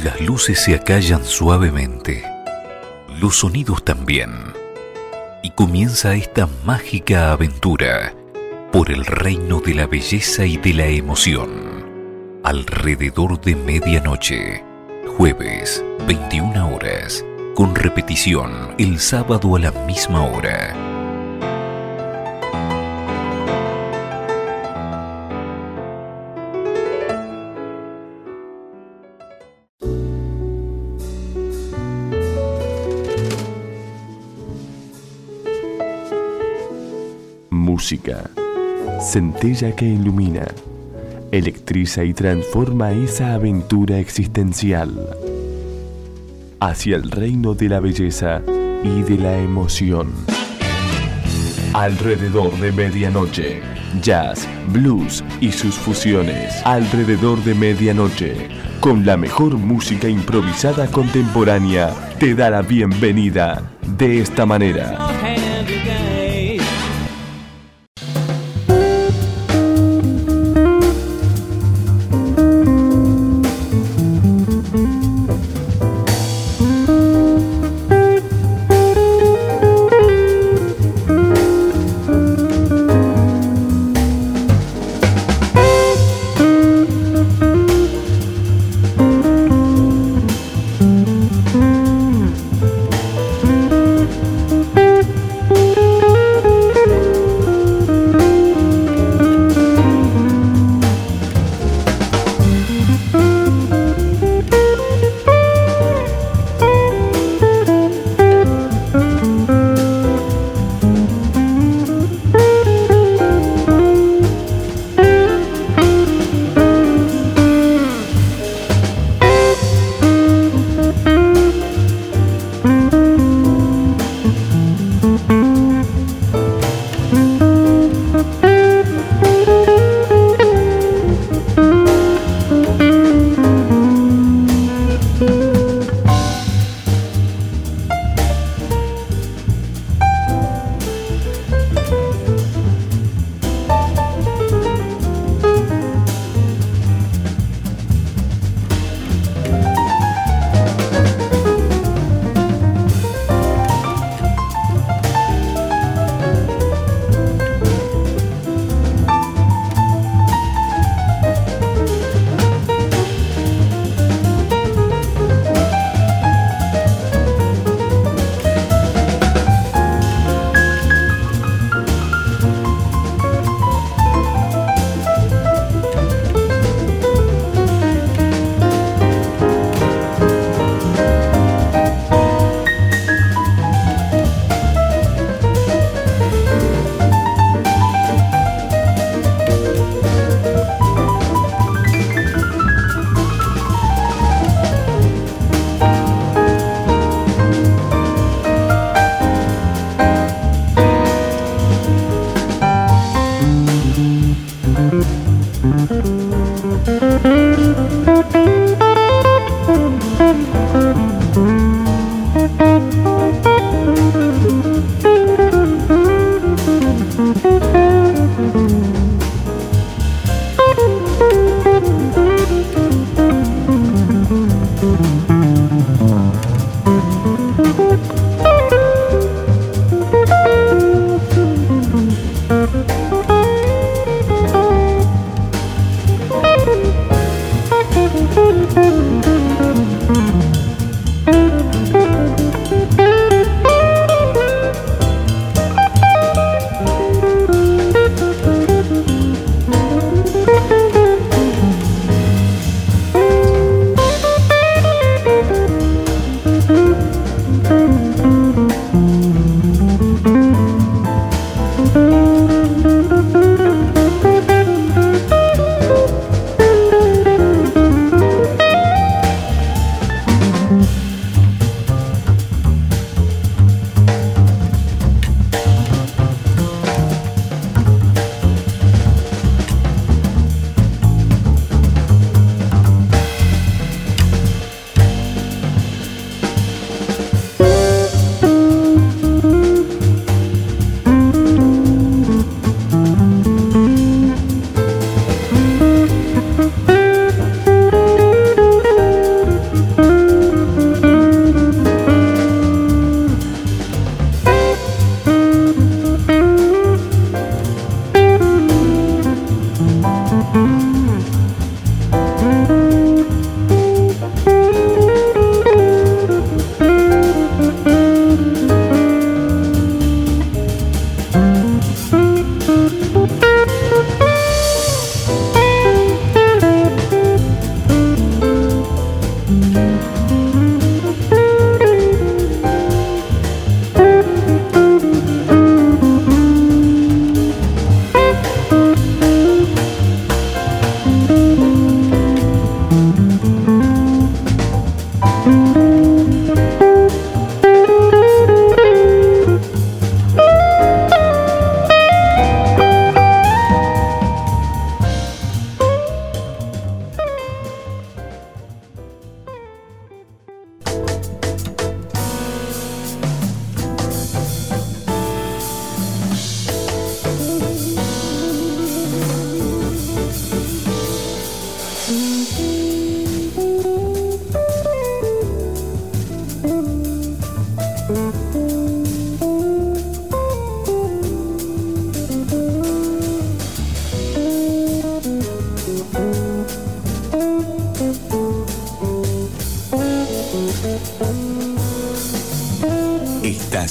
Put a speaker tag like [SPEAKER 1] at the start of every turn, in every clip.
[SPEAKER 1] Las luces se acallan suavemente, los sonidos también, y comienza esta mágica aventura por el reino de la belleza y de la emoción. Alrededor de medianoche, jueves, 21 horas, con repetición el sábado a la misma hora.
[SPEAKER 2] Música, centella que ilumina, electriza y transforma esa aventura existencial hacia el reino de la belleza y de la emoción. Alrededor de medianoche, jazz, blues y sus fusiones. Alrededor de medianoche, con la mejor música improvisada contemporánea, te da la bienvenida de esta manera.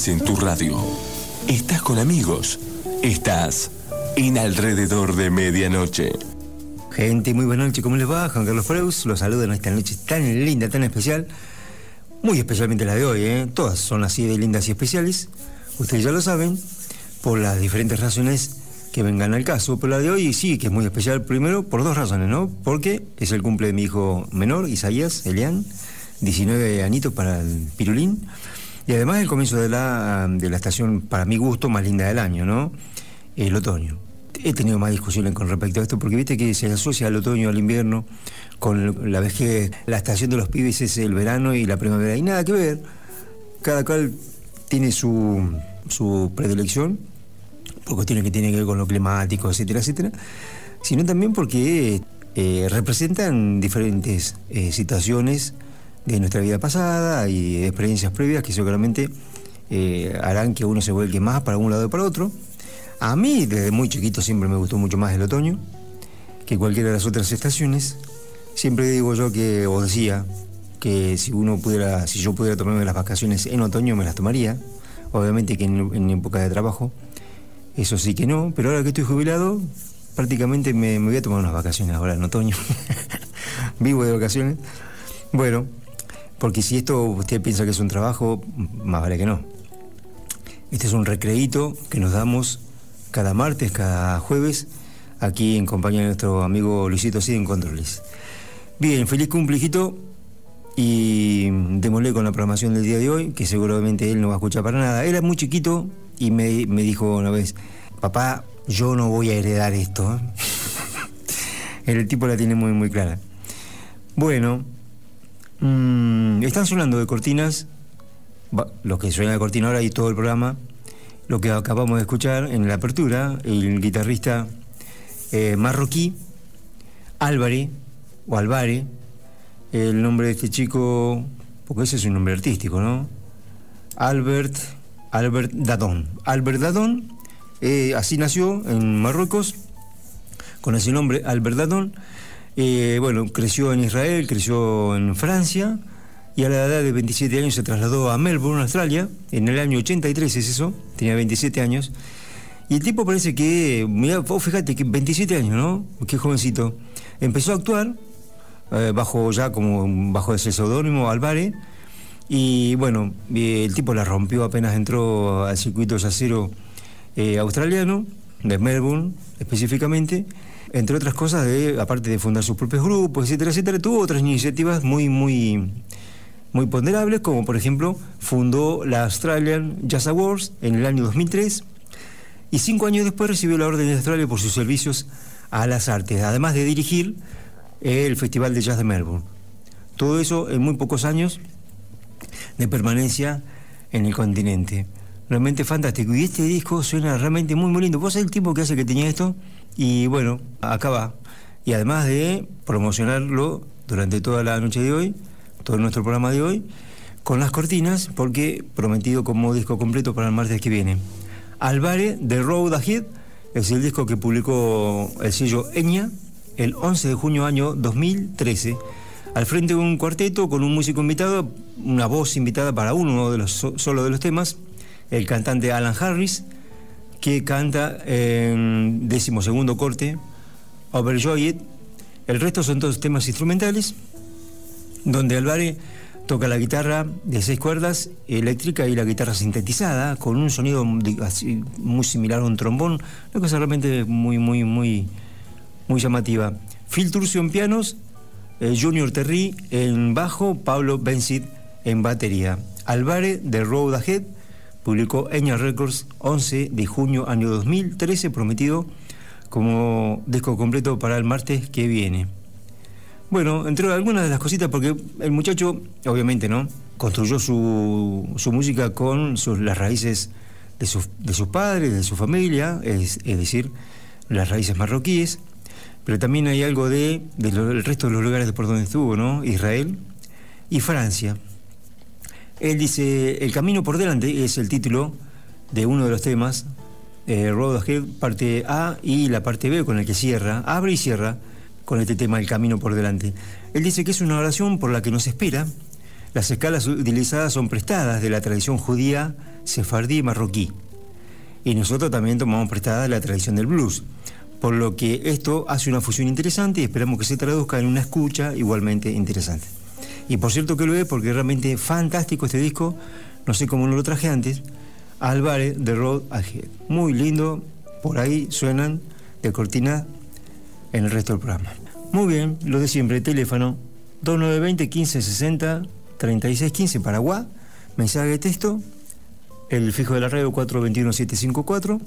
[SPEAKER 2] Estás en tu radio. Estás con amigos. Estás en Alrededor de Medianoche.
[SPEAKER 3] Gente, muy buenas noches, ¿cómo les va? Juan Carlos Freus, los saludo en esta noche tan linda, tan especial. Muy especialmente la de hoy, ¿eh? Todas son así de lindas y especiales. Ustedes ya lo saben, por las diferentes razones que vengan al caso. Pero la de hoy sí que es muy especial, primero por dos razones, ¿no? Porque es el cumple de mi hijo menor, Isaías Elian, 19 añitos para el pirulín. Y además el comienzo de la estación, para mi gusto, más linda del año, ¿no? El otoño. He tenido más discusiones con respecto a esto, porque viste que se asocia al otoño, al invierno, con la vejez. La estación de los pibes es el verano y la primavera, y nada que ver. Cada cual tiene su predilección, por cuestiones que tienen que ver con lo climático, etcétera, etcétera, sino también porque representan diferentes situaciones de nuestra vida pasada y de experiencias previas que seguramente harán que uno se vuelque más para un lado y para otro. A mí, desde muy chiquito, siempre me gustó mucho más el otoño que cualquiera de las otras estaciones. Siempre digo yo que, o decía, que si yo pudiera tomarme las vacaciones en otoño, me las tomaría. Obviamente que en época de trabajo, eso sí que no, pero ahora que estoy jubilado, prácticamente me voy a tomar unas vacaciones ahora en otoño. Vivo de vacaciones. Bueno, porque si esto usted piensa que es un trabajo, más vale que no. Este es un recreíto que nos damos cada martes, cada jueves, aquí en compañía de nuestro amigo Luisito Cid en Controles. Bien, feliz cumple, hijito, y démosle con la programación del día de hoy, que seguramente él no va a escuchar para nada. Era muy chiquito y me dijo una vez: papá, yo no voy a heredar esto. El tipo la tiene muy, muy clara. Bueno, están sonando de cortinas, lo que suena de cortina ahora y todo el programa. Lo que acabamos de escuchar en la apertura, el guitarrista marroquí, Álvare, el nombre de este chico, porque ese es un nombre artístico, ¿no? Albert Dadon. Albert Dadon, así nació en Marruecos, con ese nombre, Albert Dadon. Bueno, creció en Israel, creció en Francia, y a la edad de 27 años se trasladó a Melbourne, Australia. En el año 83 es eso, tenía 27 años. Y el tipo parece que, mirá, fíjate que 27 años, ¿no? Qué jovencito. Empezó a actuar bajo ese seudónimo, Álvare. Y bueno, el tipo la rompió apenas entró al circuito yacero australiano, de Melbourne específicamente. Entre otras cosas, aparte de fundar sus propios grupos, etcétera, etcétera, tuvo otras iniciativas muy ponderables, como por ejemplo fundó la Australian Jazz Awards en el año 2003, y 5 años después recibió la Orden de Australia por sus servicios a las artes, además de dirigir el Festival de Jazz de Melbourne. Todo eso en muy pocos años de permanencia en el continente. Realmente fantástico, y este disco suena realmente muy, muy lindo. Vos sos el tipo que hace que tenía esto, y bueno, acá va. Y además de promocionarlo durante toda la noche de hoy, todo nuestro programa de hoy, con las cortinas, porque prometido como disco completo para el martes que viene. Álvare, The Road Ahead, es el disco que publicó el sello Eña el 11 de junio año 2013, al frente de un cuarteto con un músico invitado, una voz invitada para uno de los solo de los temas, el cantante Alan Harris, que canta en 12º corte, Overjoyed. El resto son todos temas instrumentales, donde Álvare toca la guitarra de 6 cuerdas eléctrica y la guitarra sintetizada, con un sonido así, muy similar a un trombón, una cosa realmente muy llamativa. Phil Turcio en pianos, Junior Terry en bajo, Pablo Benzit en batería. Álvare, The Road Ahead, publicó Eña Records 11 de junio año 2013, prometido como disco completo para el martes que viene. Bueno, entre algunas de las cositas, porque el muchacho, obviamente, ¿no?, construyó su música con las raíces de sus padres, de su familia, es decir, las raíces marroquíes, pero también hay algo del resto de los lugares por donde estuvo, ¿no? Israel y Francia. Él dice: El camino por delante es el título de uno de los temas, Road Ahead, parte A, y la parte B con el que abre y cierra con este tema, El camino por delante. Él dice que es una oración por la que nos espera Las escalas utilizadas son prestadas de la tradición judía, sefardí y marroquí. Y nosotros también tomamos prestada de la tradición del blues. Por lo que esto hace una fusión interesante y esperamos que se traduzca en una escucha igualmente interesante. Y por cierto que lo es, porque es realmente fantástico este disco. No sé cómo no lo traje antes. Álvarez, The Road Ahead. Muy lindo. Por ahí suenan de cortina en el resto del programa. Muy bien, lo de siempre. Teléfono 2920-1560-3615 Paraguay. Mensaje de texto. El fijo de la radio 421-754.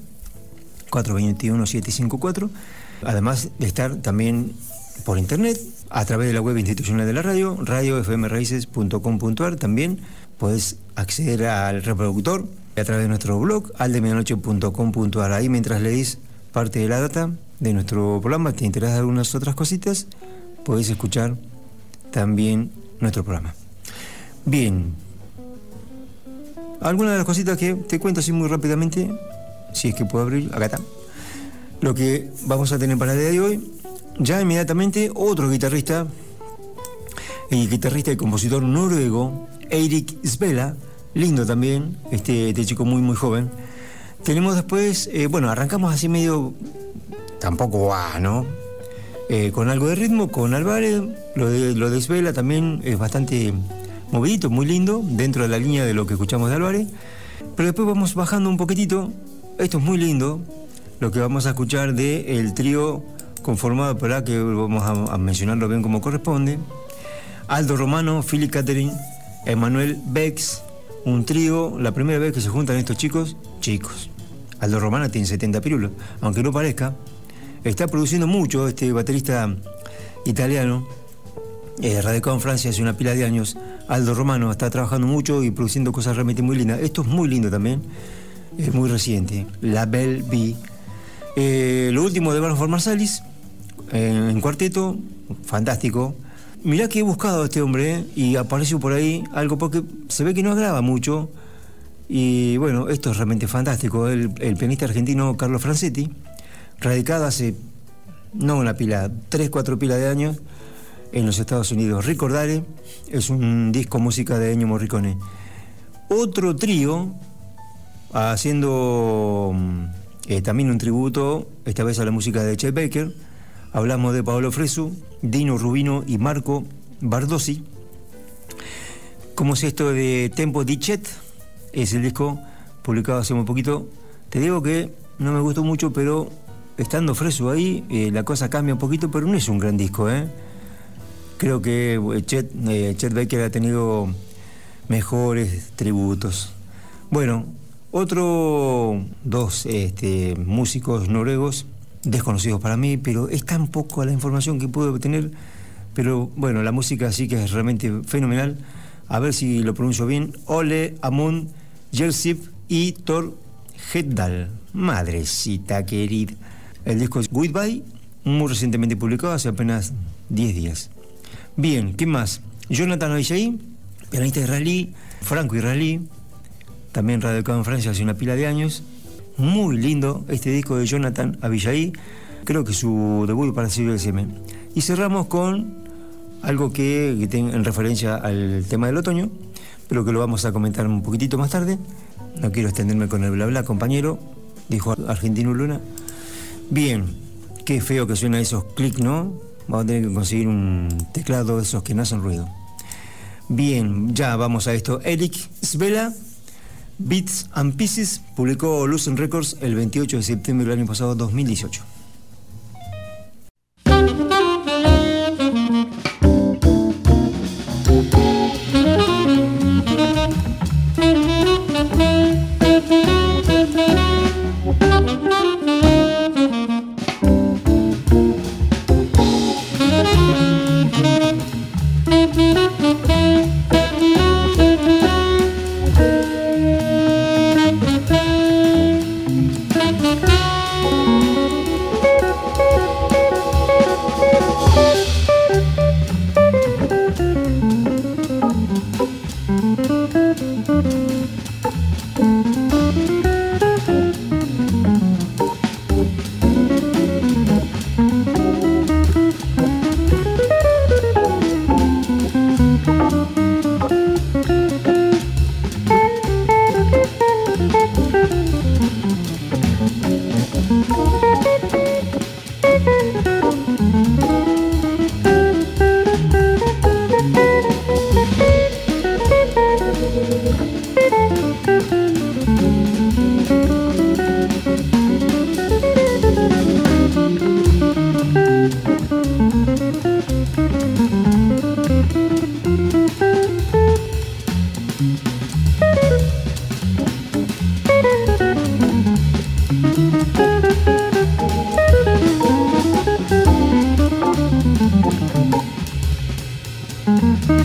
[SPEAKER 3] 421-754. Además de estar también por internet a través de la web institucional de la radio, radiofmraices.com.ar. También puedes acceder al reproductor a través de nuestro blog, aldemedianoche.com.ar. Ahí, mientras leís parte de la data de nuestro programa, te interesan algunas otras cositas, podés escuchar también nuestro programa. Bien, algunas de las cositas que te cuento así muy rápidamente, si es que puedo abrir, acá está. Lo que vamos a tener para el día de hoy, ya inmediatamente otro guitarrista, el guitarrista y compositor noruego, Eirik Svela, lindo también, este chico muy muy joven. Tenemos después, arrancamos así medio, tampoco ¿no? Con algo de ritmo, con Álvarez, lo de Svela también es bastante movidito, muy lindo, dentro de la línea de lo que escuchamos de Álvarez. Pero después vamos bajando un poquitito, esto es muy lindo, lo que vamos a escuchar del trío conformado por acá, que vamos a mencionarlo bien como corresponde. Aldo Romano, Philip Catherine, Emanuel Bex, un trío, la primera vez que se juntan estos chicos. Aldo Romano tiene 70 pirulos, aunque no parezca. Está produciendo mucho este baterista italiano, radicado en Francia hace una pila de años. Aldo Romano está trabajando mucho y produciendo cosas realmente muy lindas. Esto es muy lindo también, es muy reciente. La Belle Vie. Lo último de Branford Marsalis, en cuarteto, fantástico. Mirá que he buscado a este hombre y apareció por ahí algo, porque se ve que no graba mucho. Y bueno, esto es realmente fantástico. El pianista argentino Carlos Francetti, radicado hace, no una pila, 3-4 pilas de años en los Estados Unidos. Ricordare es un disco música de Ennio Morricone. Otro trío haciendo también un tributo, esta vez a la música de Chet Baker. Hablamos de Paolo Fresu, Dino Rubino y Marco Bardossi. ¿Cómo es esto de Tempo di Chet? Es el disco publicado hace muy poquito. Te digo que no me gustó mucho, pero estando Fresu ahí, la cosa cambia un poquito, pero no es un gran disco, Creo que Chet Baker ha tenido mejores tributos. Bueno, dos músicos noruegos, desconocidos para mí, pero es tan poco la información que puedo obtener. Pero bueno, la música sí que es realmente fenomenal. A ver si lo pronuncio bien. Ole Amund Jersip y Thor Heyerdahl. Madrecita querida. El disco es Goodbye, muy recientemente publicado, hace apenas 10 días. Bien, ¿qué más? Jonathan Avishai, pianista israelí, franco-israelí, también radicado en Francia hace una pila de años. Muy lindo este disco de Jonathan Avishai, creo que su debut para CBSM. Y cerramos con algo que tenga en referencia al tema del otoño, pero que lo vamos a comentar un poquitito más tarde. No quiero extenderme con el bla bla, compañero, dijo Argentino Luna. Bien, qué feo que suena esos clics, ¿no? Vamos a tener que conseguir un teclado de esos que no hacen ruido. Bien, ya vamos a esto. Eirik Svela, Bits and Pieces, publicó Lucent Records el 28 de septiembre del año pasado, 2018.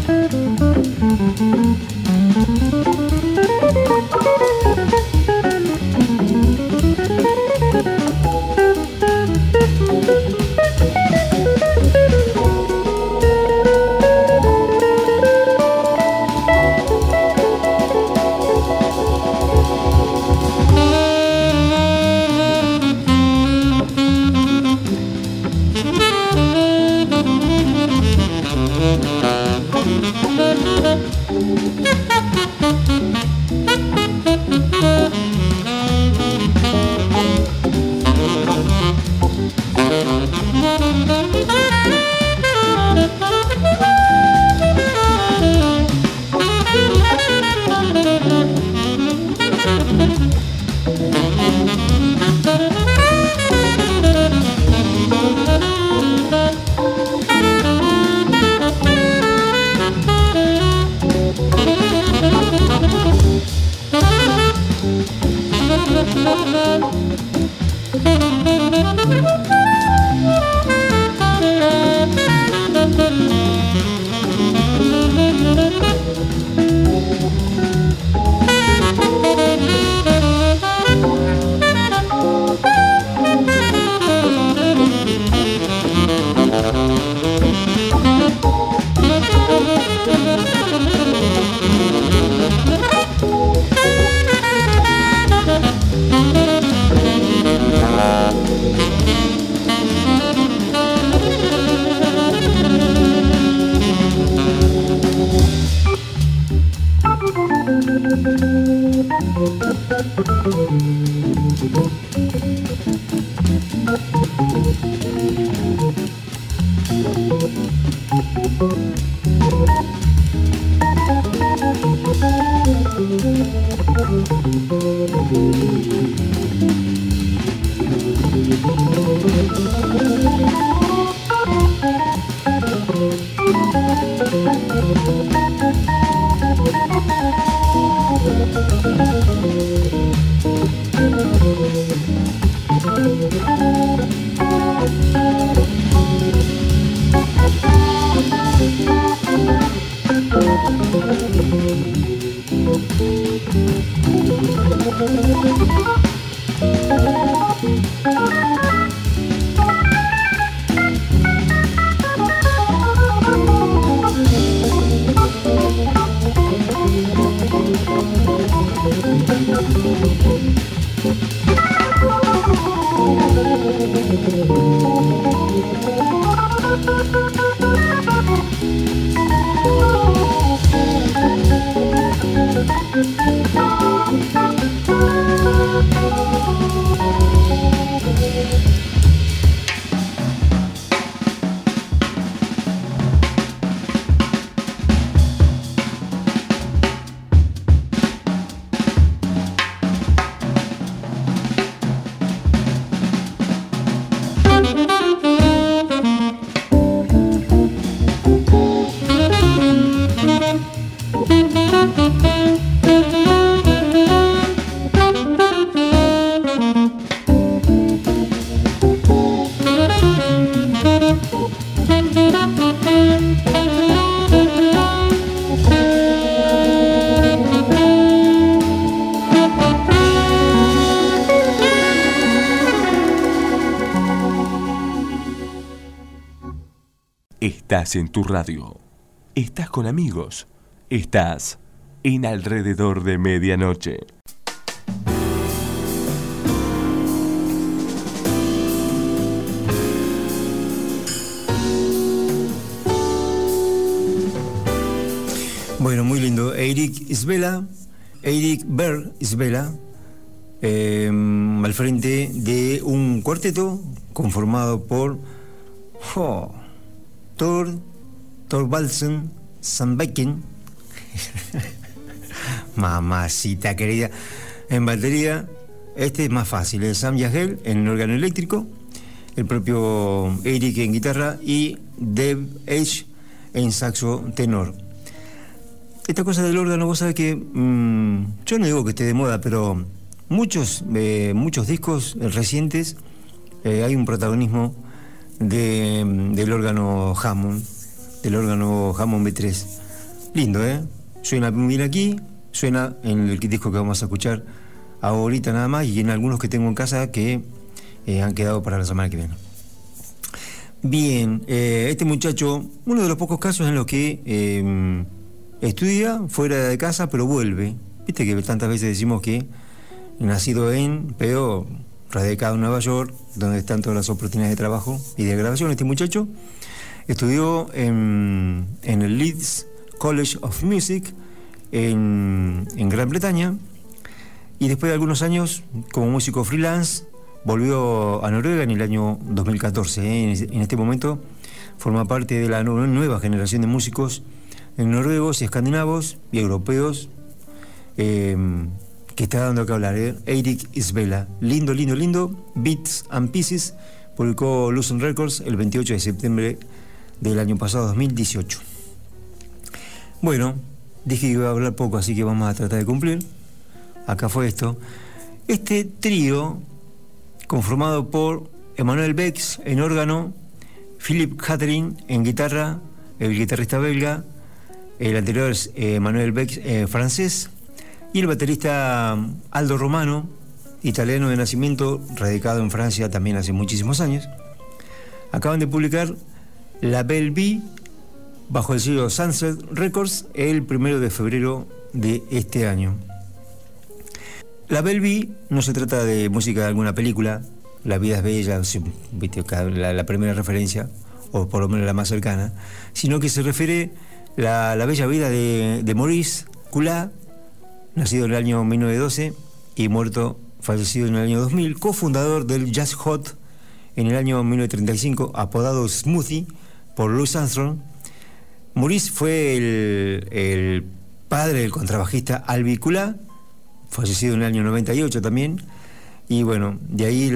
[SPEAKER 2] Estás en tu radio, estás con amigos, estás en Alrededor de Medianoche.
[SPEAKER 3] Bueno, muy lindo. Eirik Berg Isbela, al frente de un cuarteto conformado por Thorvaldsen Sandbecken, mamacita querida, en batería. Este es más fácil, es Sam Yagel en el órgano eléctrico, el propio Eirik en guitarra y Dave H en saxo tenor. Esta cosa del órgano, vos sabés que yo no digo que esté de moda, pero muchos discos recientes hay un protagonismo del órgano Hammond B3. Lindo, ¿eh? Suena muy bien aquí, suena en el disco que vamos a escuchar ahorita nada más y en algunos que tengo en casa que han quedado para la semana que viene. Bien, este muchacho, uno de los pocos casos en los que estudia fuera de casa pero vuelve. Viste que tantas veces decimos que nacido en, pero radicado en Nueva York, donde están todas las oportunidades de trabajo y de grabación. Este muchacho estudió en el Leeds College of Music en Gran Bretaña y después de algunos años como músico freelance volvió a Noruega en el año 2014. En este momento forma parte de la nueva generación de músicos noruegos, escandinavos y europeos que está dando que hablar. Eirik Isbella, lindo, Bits and Pieces, publicó Lucent Records el 28 de septiembre del año pasado, 2018. Bueno, dije que iba a hablar poco, así que vamos a tratar de cumplir. Acá fue esto. Este trío, conformado por Emmanuel Bex en órgano, Philip Catherine en guitarra, el guitarrista belga, el anterior es Emmanuel Bex francés, y el baterista Aldo Romano, italiano de nacimiento, radicado en Francia también hace muchísimos años. Acaban de publicar La Belle Vie bajo el sello Sunset Records el 1 de febrero de este año. La Belle Vie no se trata de música de alguna película, La vida es bella, la primera referencia, o por lo menos la más cercana, sino que se refiere a la bella vida de Maurice Coulat, nacido en el año 1912 y fallecido en el año 2000, cofundador del Jazz Hot en el año 1935, apodado Smoothie por Louis Armstrong. Maurice fue el padre del contrabajista Alby Coulat, fallecido en el año 98 también, y bueno, de ahí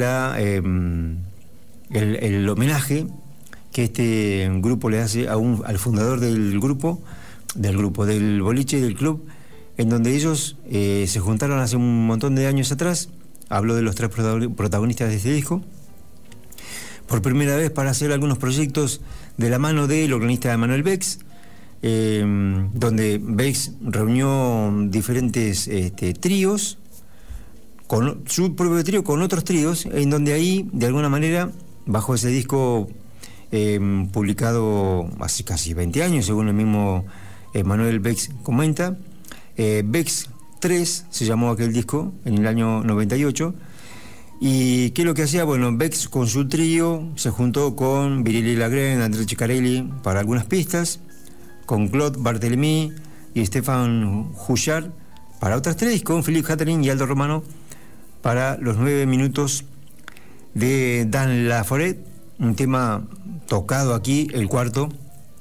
[SPEAKER 3] el homenaje que este grupo le hace al fundador del boliche, del club, en donde ellos se juntaron hace un montón de años atrás. Habló de los 3 protagonistas de este disco, por primera vez para hacer algunos proyectos de la mano del organista Emmanuel Bex, donde Bex reunió diferentes tríos, con su propio trío, con otros tríos, en donde ahí, de alguna manera, bajo ese disco publicado hace casi 20 años, según el mismo Emmanuel Bex comenta, Bex 3 se llamó aquel disco en el año 98. ¿Y qué es lo que hacía? Bueno, Bex con su trío se juntó con Virili Lagren, André Ciccarelli para algunas pistas, con Claude Barthélemy y Stéphane Houchard para otras 3, y con Philippe Catherine y Aldo Romano para los 9 minutos de Dan Laforet, un tema tocado aquí, el cuarto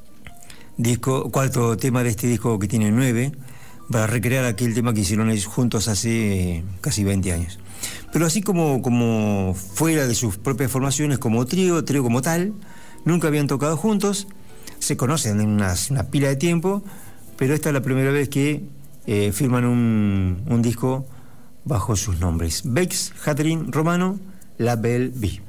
[SPEAKER 3] tema de este disco, que tiene 9, para recrear aquel tema que hicieron ellos juntos hace casi 20 años. Pero así como fuera de sus propias formaciones, como trío como tal, nunca habían tocado juntos. Se conocen en una pila de tiempo, pero esta es la primera vez que firman un disco bajo sus nombres. Bex, Catherine, Romano, La Belle Vie.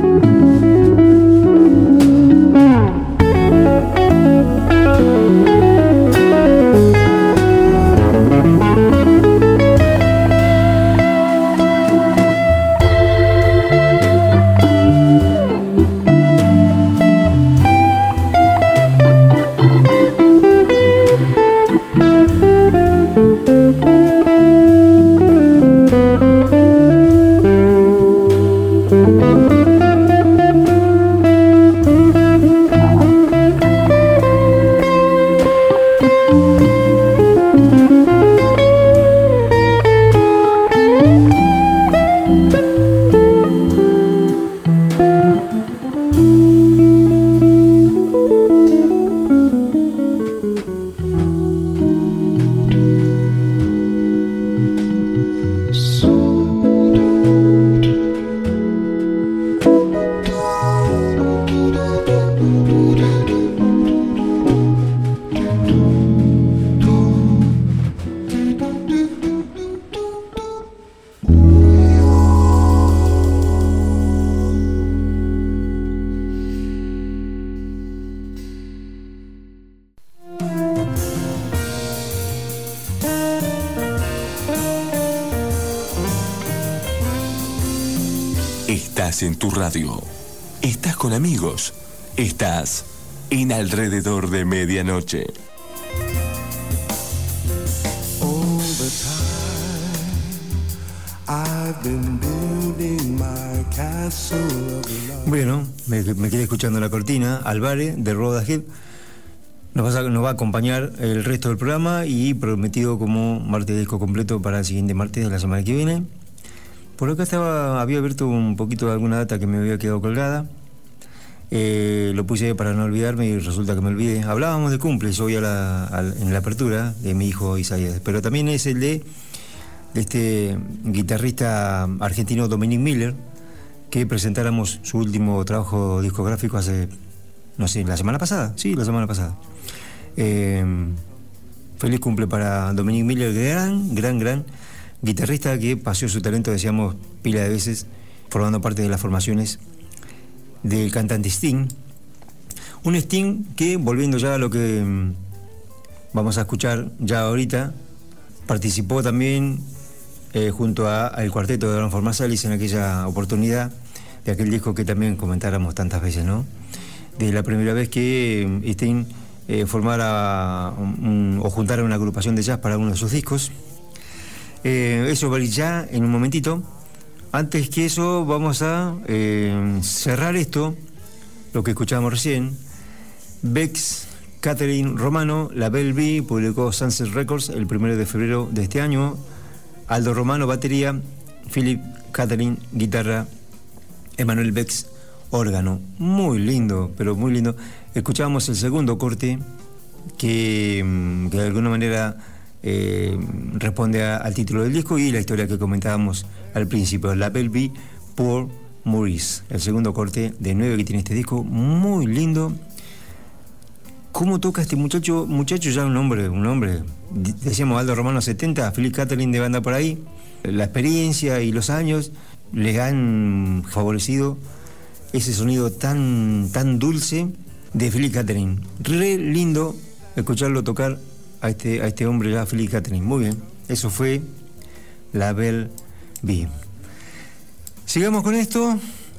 [SPEAKER 2] Estás en tu radio, estás con amigos, estás en Alrededor de Medianoche.
[SPEAKER 3] Bueno, me quedé escuchando la cortina, Alvare, de Rhoda Head. Nos va a acompañar el resto del programa y prometido como martes de disco completo para el siguiente martes de la semana que viene. Por acá había abierto un poquito de alguna data que me había quedado colgada. Lo puse para no olvidarme y resulta que me olvidé. Hablábamos de cumples hoy en la apertura de mi hijo Isaías, pero también es el de este guitarrista argentino Dominic Miller, que presentáramos su último trabajo discográfico hace, no sé, la semana pasada. Sí, la semana pasada. Feliz cumple para Dominic Miller, gran guitarrista que paseó su talento, decíamos, pila de veces, formando parte de las formaciones del cantante Sting. Un Sting que, volviendo ya a lo que vamos a escuchar ya ahorita, participó también junto al cuarteto de Branford Marsalis en aquella oportunidad de aquel disco que también comentáramos tantas veces, ¿no? De la primera vez que Sting formara o juntara una agrupación de jazz para uno de sus discos. Eso va a ir ya en un momentito. Antes que eso vamos a cerrar esto, lo que escuchábamos recién. Bex Catherine Romano, la Bell B, publicó Sunset Records el 1 de febrero de este año. Aldo Romano, batería. Philip Catherine, guitarra. Emanuel Bex, órgano. Muy lindo, pero muy lindo. Escuchábamos el segundo corte que de alguna manera responde al título del disco y la historia que comentábamos al principio, la Bell B por Maurice, el segundo corte de 9 que tiene este disco, muy lindo. ¿Cómo toca este muchacho ya un hombre, decíamos Aldo Romano 70, Philip Catherine de banda por ahí? La experiencia y los años les han favorecido ese sonido tan dulce de Philip Catherine. Re lindo escucharlo tocar a este hombre ya, Philip Catherine. Muy bien, eso fue la Bell B. Sigamos con esto,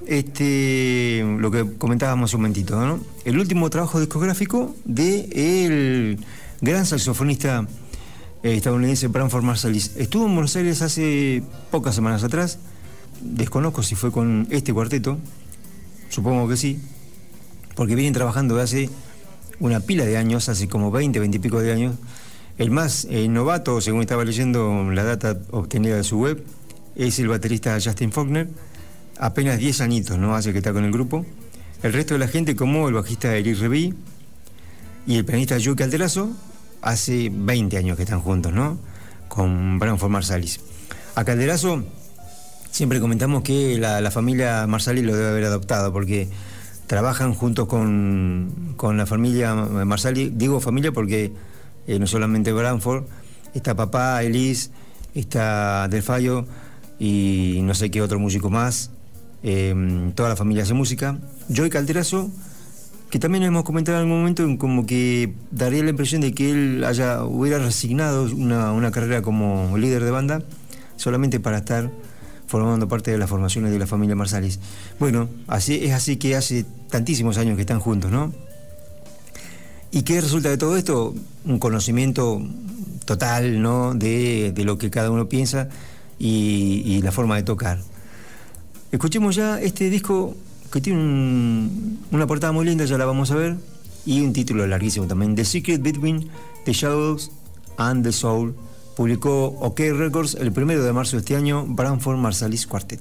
[SPEAKER 3] lo que comentábamos hace un momentito, ¿no? El último trabajo discográfico del gran saxofonista estadounidense Branford Marsalis. Estuvo en Buenos Aires hace pocas semanas atrás. Desconozco si fue con este cuarteto, supongo que sí, porque vienen trabajando de hace una pila de años, hace como 20 y pico de años. El más novato, según estaba leyendo la data obtenida de su web, es el baterista Justin Faulkner, apenas 10 añitos, ¿no? Hace que está con el grupo. El resto de la gente, como el bajista Eric Revy y el pianista Joe Calderazo, hace 20 años que están juntos, ¿no? Con Branford Marsalis. A Calderazo siempre comentamos que la familia Marsalis lo debe haber adoptado, porque trabajan juntos con la familia Marsalis. Digo familia porque no solamente Branford, está papá, Elise, está Del Fallo y no sé qué otro músico más. toda la familia hace música. Joey Calterazo, que también hemos comentado en algún momento, como que daría la impresión de que él hubiera resignado una carrera como líder de banda solamente para estar formando parte de las formaciones de la familia Marsalis. Bueno, es así que hace tantísimos años que están juntos, ¿no? ¿Y qué resulta de todo esto? Un conocimiento total, ¿no?, de lo que cada uno piensa y la forma de tocar. Escuchemos ya este disco que tiene una portada muy linda, ya la vamos a ver, y un título larguísimo también, The Secret Between the Shadows and the Soul. Publicó OK Records el 1 de marzo de este año, Branford Marsalis Quartet.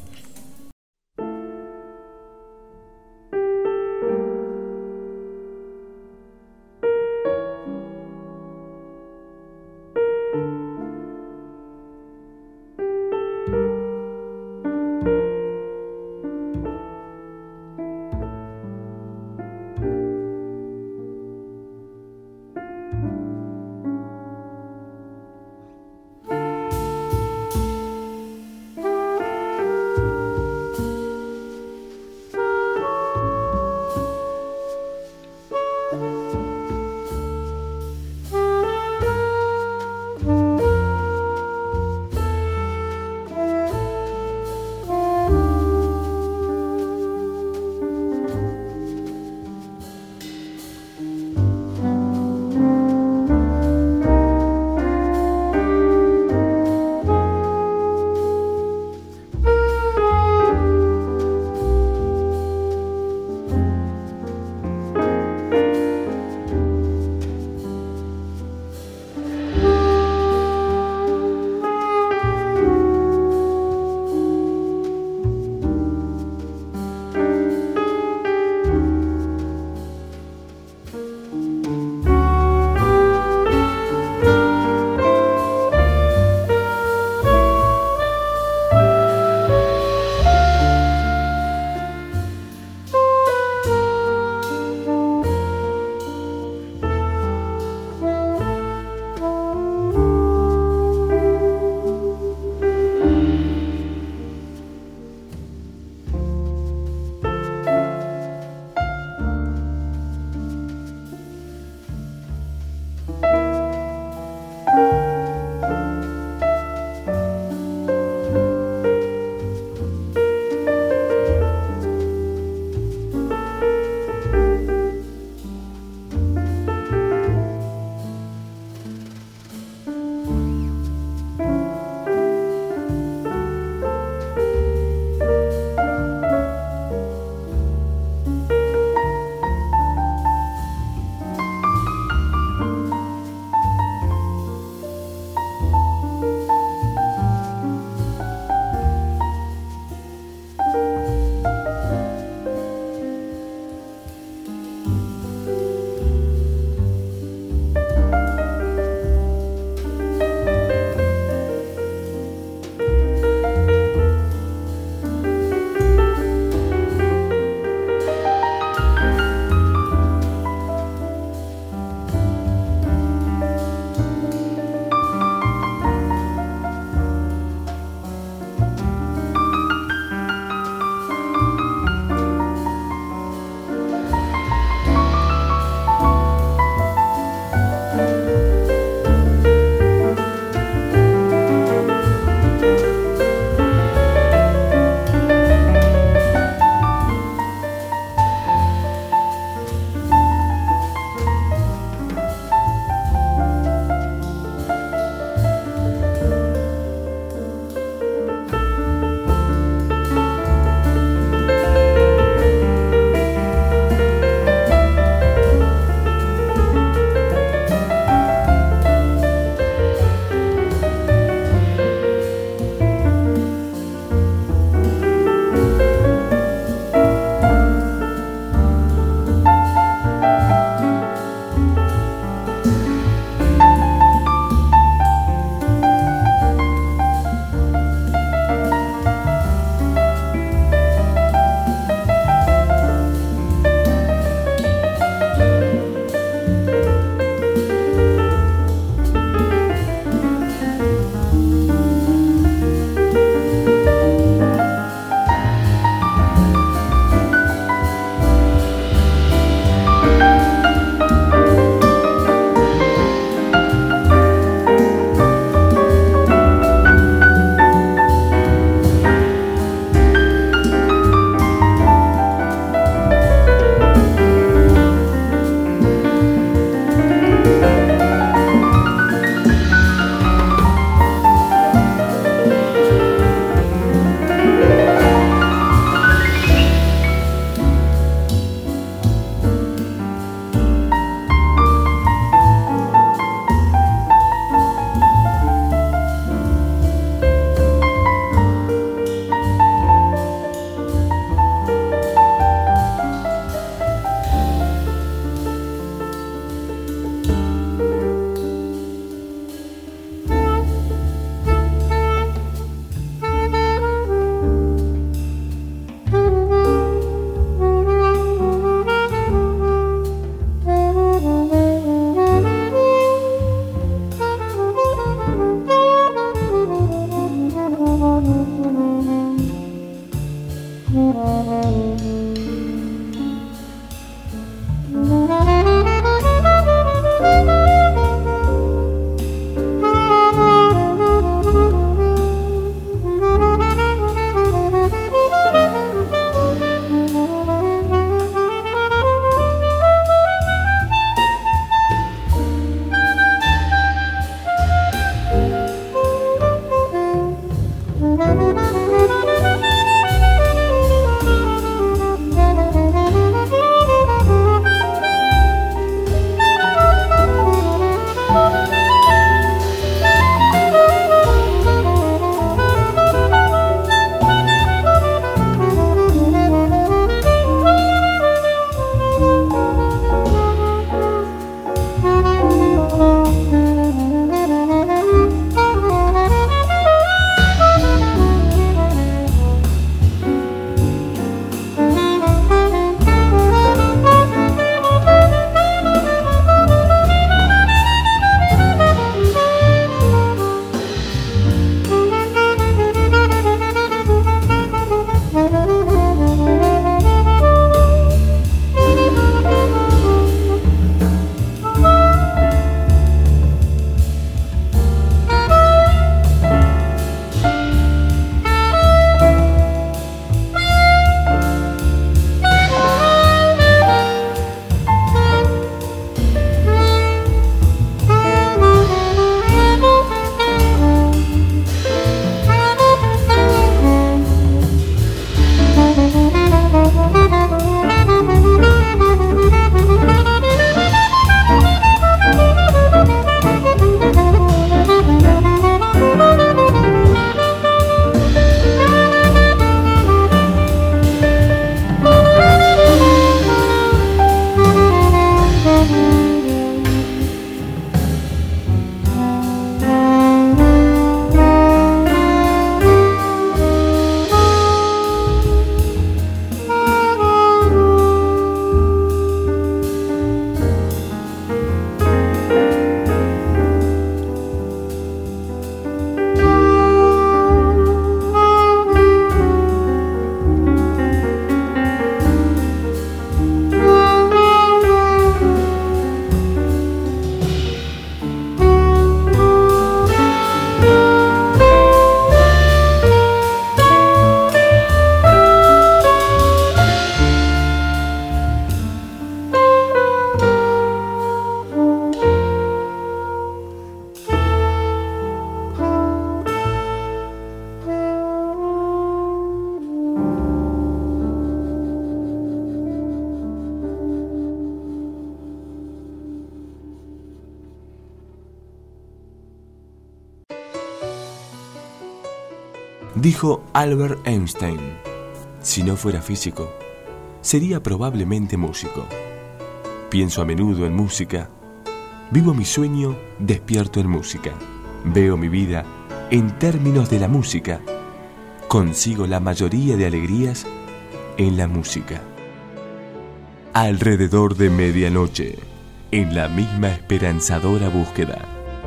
[SPEAKER 2] Dijo Albert Einstein: si no fuera físico, sería probablemente músico. Pienso a menudo en música. Vivo mi sueño despierto en música. Veo mi vida en términos de la música. Consigo la mayoría de alegrías en la música. Alrededor de medianoche, en la misma esperanzadora búsqueda.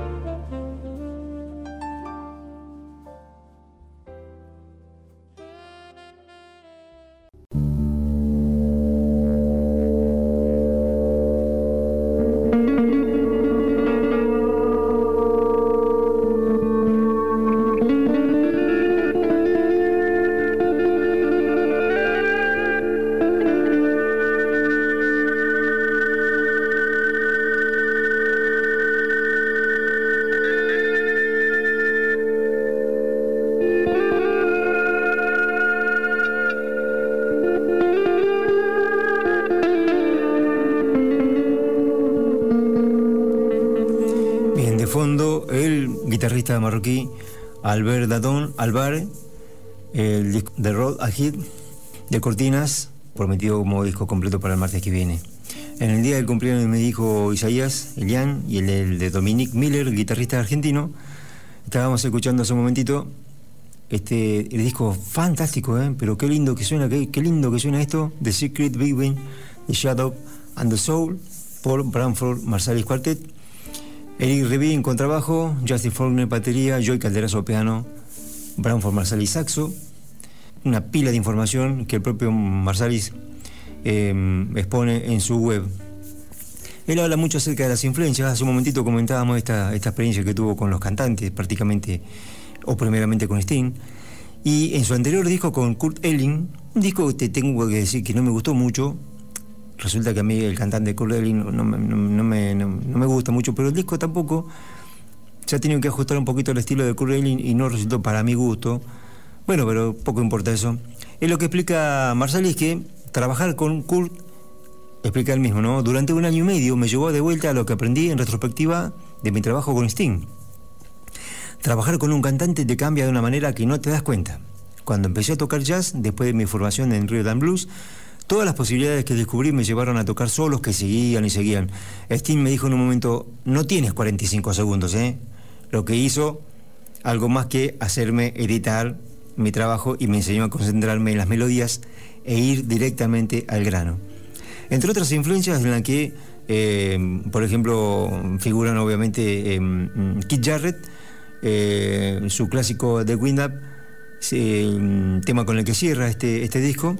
[SPEAKER 3] Guitarrista marroquí Albert Dadon Albar, el disco de Road Ahead de Cortinas, prometido como disco completo para el martes que viene. En el día del cumpleaños de mi hijo Isaías, Elian, y el de Dominic Miller, guitarrista argentino, estábamos escuchando hace un momentito el disco fantástico, pero qué lindo que suena, qué lindo que suena esto, The Secret Between the Shadow and the Soul, por Branford Marsalis Quartet. Eric Revin contrabajo, Justin Faulkner batería, Joey Calderazo piano, Branford Marsalis saxo. Una pila de información que el propio Marsalis expone en su web. Él habla mucho acerca de las influencias. Hace un momentito comentábamos esta experiencia que tuvo con los cantantes, prácticamente, o primeramente con Sting. Y en su anterior disco con Kurt Elling, un disco que te tengo que decir que no me gustó mucho. Resulta que a mí el cantante Kurt Elling no me gusta mucho, pero el disco tampoco. Se ha tenido que ajustar un poquito el estilo de Kurt Elling y no resultó para mi gusto. Bueno, pero poco importa eso. Es lo que explica Marsalis, que trabajar con Kurt, explica él mismo, ¿no? Durante 1 año y medio me llevó de vuelta a lo que aprendí en retrospectiva de mi trabajo con Sting. Trabajar con un cantante te cambia de una manera que no te das cuenta. Cuando empecé a tocar jazz, después de mi formación en Rhythm and Blues, todas las posibilidades que descubrí me llevaron a tocar solos que seguían y seguían. Sting me dijo en un momento: no tienes 45 segundos, ¿eh? Lo que hizo algo más que hacerme editar mi trabajo y me enseñó a concentrarme en las melodías e ir directamente al grano. Entre otras influencias en las que, por ejemplo, figuran obviamente Keith Jarrett, su clásico The Wind Up, tema con el que cierra este disco.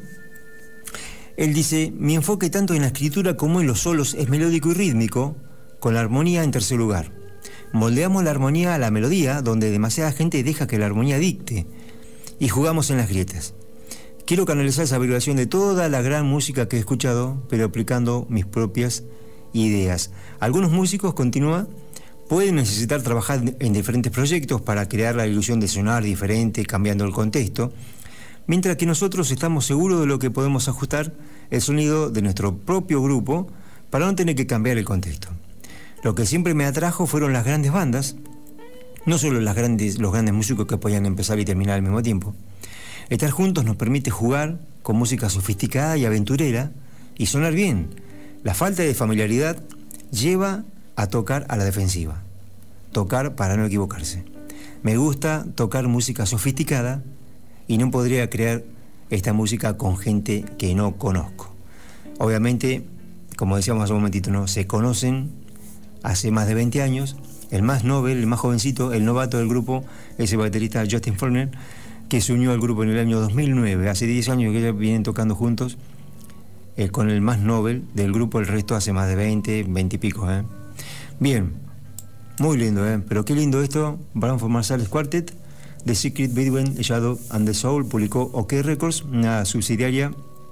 [SPEAKER 3] Él dice: mi enfoque tanto en la escritura como en los solos es melódico y rítmico, con la armonía en tercer lugar. Moldeamos la armonía a la melodía, donde demasiada gente deja que la armonía dicte, y jugamos en las grietas. Quiero canalizar esa vibración de toda la gran música que he escuchado, pero aplicando mis propias ideas. Algunos músicos, continúa, pueden necesitar trabajar en diferentes proyectos para crear la ilusión de sonar diferente, cambiando el contexto, mientras que nosotros estamos seguros de lo que podemos ajustar el sonido de nuestro propio grupo para no tener que cambiar el contexto. Lo que siempre me atrajo fueron las grandes bandas, no solo los grandes músicos que podían empezar y terminar al mismo tiempo. Estar juntos nos permite jugar con música sofisticada y aventurera y sonar bien. La falta de familiaridad lleva a tocar a la defensiva, tocar para no equivocarse. Me gusta tocar música sofisticada y no podría crear esta música con gente que no conozco. Obviamente, como decíamos hace un momentito, ¿no? Se conocen hace más de 20 años. El más novel, el más jovencito, el novato del grupo es el baterista Justin Faulkner, que se unió al grupo en el año 2009. Hace 10 años que ellos vienen tocando juntos con el más novel del grupo. El resto hace más de 20 y pico. Bien, muy lindo, pero qué lindo esto. Branford Marsalis Quartet, The Secret Between the Shadow and the Soul, publicó OK Records, una subsidiaria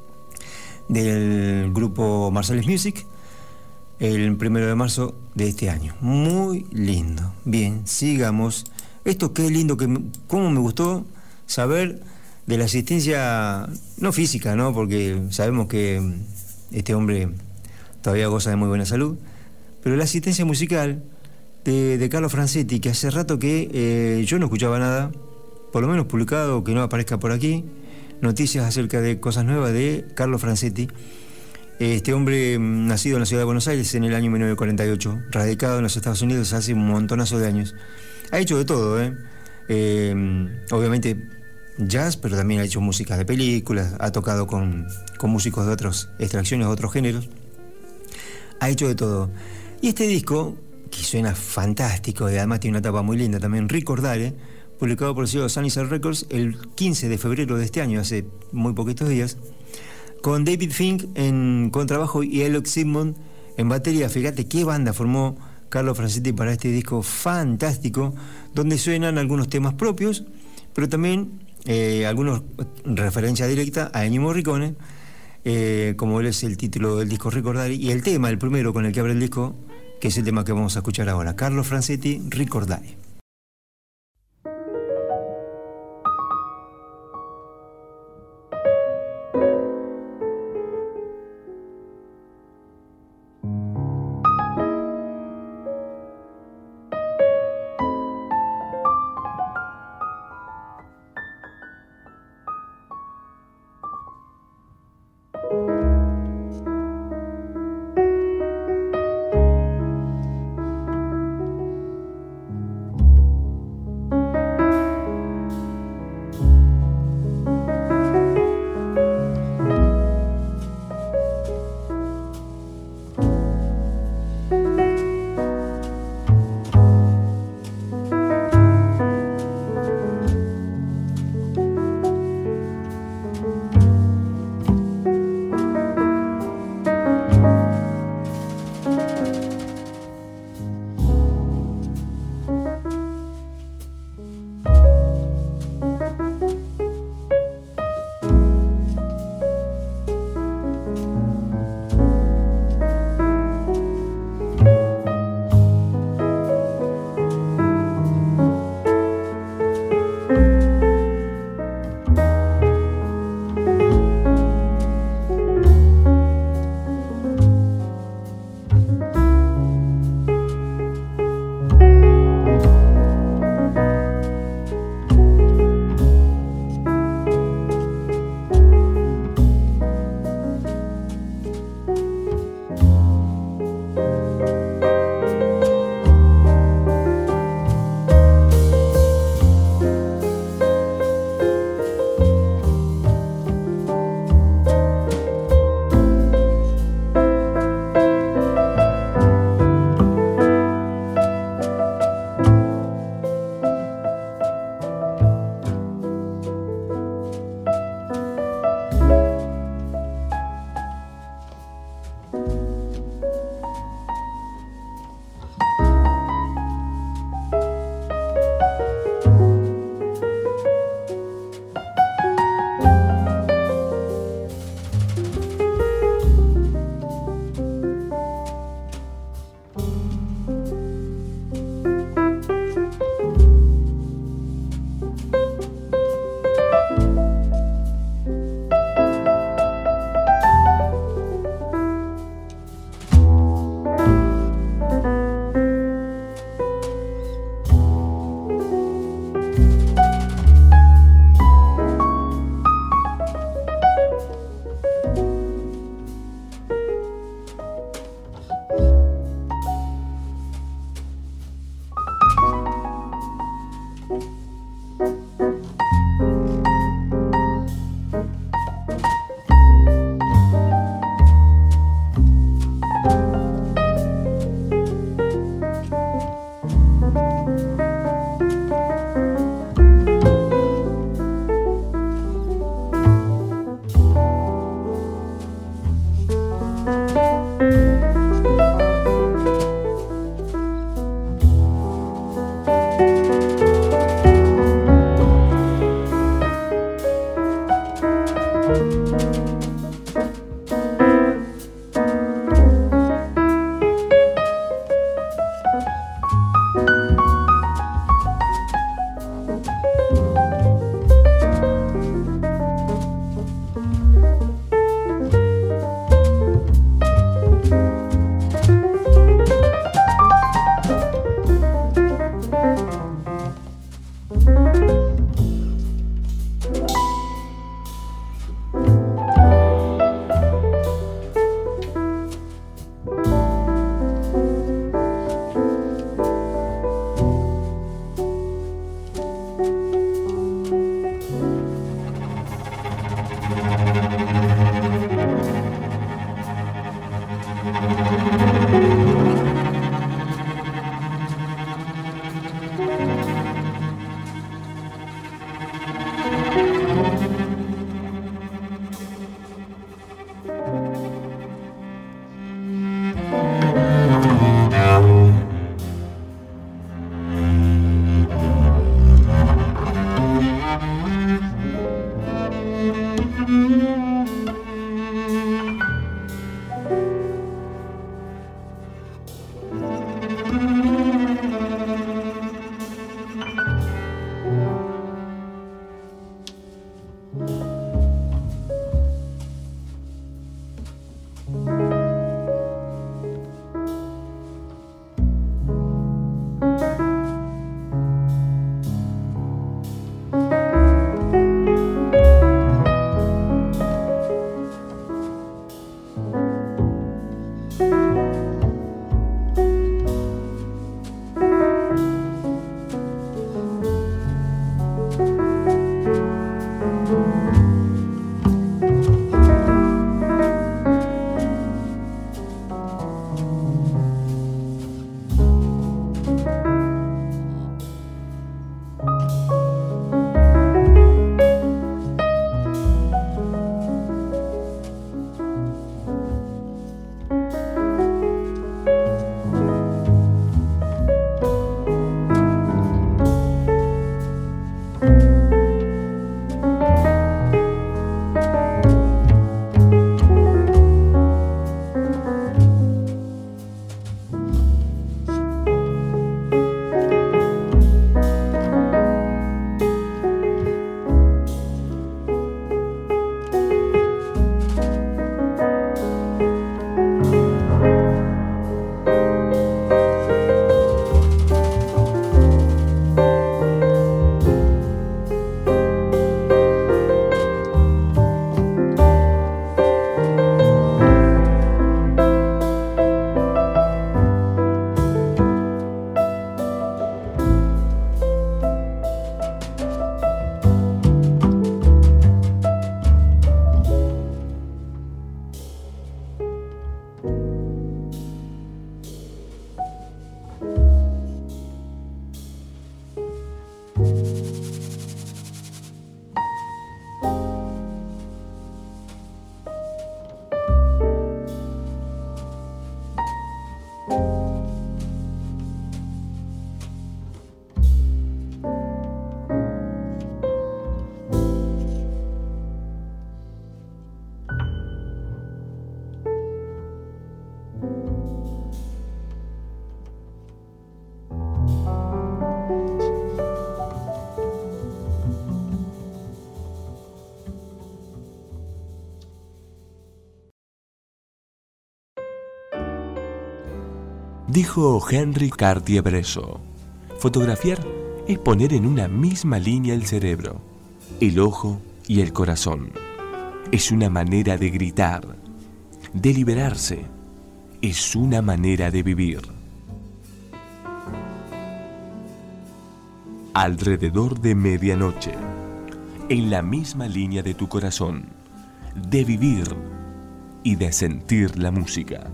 [SPEAKER 3] del grupo Marsalis Music, el 1 de marzo de este año. Muy lindo. Bien, sigamos. Esto qué lindo, cómo me gustó saber de la asistencia, no física, ¿no? Porque sabemos que este hombre todavía goza de muy buena salud, pero la asistencia musical de Carlo Franzetti, que hace rato que yo no escuchaba nada, por lo menos publicado, que no aparezca por aquí, noticias acerca de cosas nuevas de Carlo Franzetti. Este hombre, nacido en la ciudad de Buenos Aires en el año 1948, radicado en los Estados Unidos hace un montonazo de años. Ha hecho de todo, obviamente jazz, pero también ha hecho música de películas, ha tocado con músicos de otras extracciones, de otros géneros. Ha hecho de todo. Y este disco, que suena fantástico y además tiene una tapa muy linda también, Ricordare, publicado por el sello Sunnyside Records el 15 de febrero de este año, hace muy poquitos días, con David Fink en contrabajo y Elliot Sigmund en batería. Fíjate qué banda formó Carlo Franzetti para este disco fantástico, donde suenan algunos temas propios, pero también algunos referencia directa a Ennio Morricone, como es el título del disco Ricordare, y el tema, el primero con el que abre el disco, que es el tema que vamos a escuchar ahora, Carlo Franzetti, Ricordare.
[SPEAKER 2] Dijo Henry Cartier-Bresson, fotografiar es poner en una misma línea el cerebro, el ojo y el corazón. Es una manera de gritar, de liberarse. Es una manera de vivir. Alrededor de medianoche, en la misma línea de tu corazón, de vivir y de sentir la música.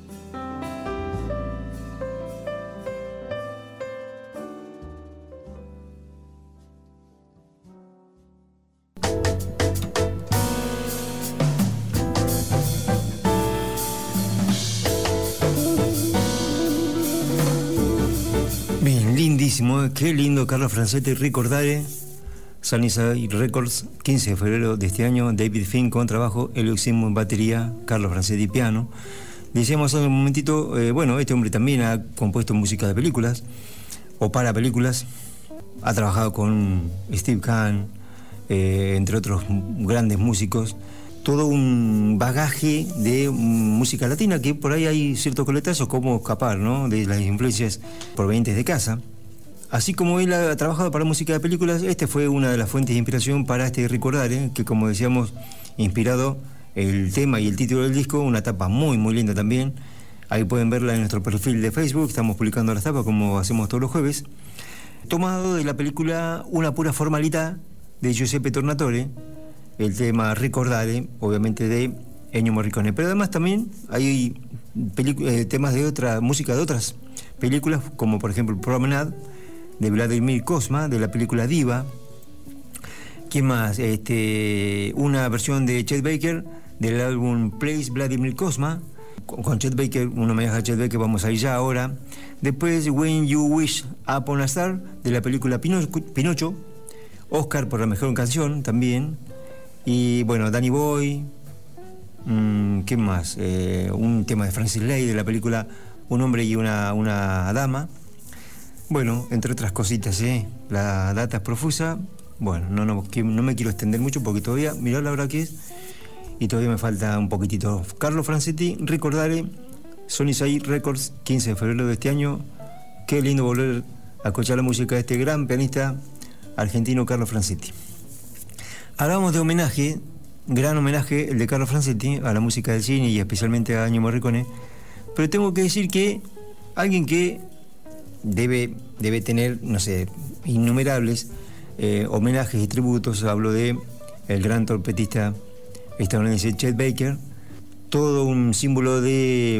[SPEAKER 3] Lindísimo, qué lindo. Carlos Francetti, Ricordare, Sunnyside Records, 15 de febrero de este año. David Finn con trabajo, Elio Simo en batería, Carlos Francetti piano. Decíamos hace un momentito, bueno, este hombre también ha compuesto música de películas o para películas. Ha trabajado con Steve Kahn, entre otros grandes músicos. Todo un bagaje de música latina que por ahí hay ciertos coletazos, como escapar, ¿no?, de las influencias provenientes de casa. Así como él ha trabajado para música de películas, este fue una de las fuentes de inspiración para este Ricordare, que, como decíamos, inspirado el tema y el título del disco, una tapa muy muy linda también. Ahí pueden verla en nuestro perfil de Facebook, estamos publicando las tapas como hacemos todos los jueves. Tomado de la película Una pura formalidad de Giuseppe Tornatore, el tema Ricordare, obviamente de Ennio Morricone. Pero además también hay temas de música de otras películas, como por ejemplo Promenade de Vladimir Cosma, de la película Diva. ¿Quién más? Una versión de Chet Baker del álbum Plays Vladimir Cosma, con Chet Baker, un homenaje a Chet Baker, vamos a ir ya ahora. Después When You Wish Upon a Star de la película Pinocho, Oscar por la mejor canción también. Y bueno, Danny Boy, ¿qué más? Un tema de Francis Lai de la película Un hombre y una dama. Bueno, entre otras cositas, la data es profusa. Bueno, no me quiero extender mucho porque todavía, mirá la hora que es, y todavía me falta un poquitito. Carlos Francetti, Ricordare, Sunnyside Records, 15 de febrero de este año. Qué lindo volver a escuchar la música de este gran pianista argentino Carlos Francetti. Hablamos de homenaje, gran homenaje, el de Carlos Francetti a la música del cine y especialmente a Ennio Morricone. Pero tengo que decir que alguien que debe tener, no sé, innumerables homenajes y tributos. Hablo de el gran trompetista estadounidense Chet Baker, todo un símbolo de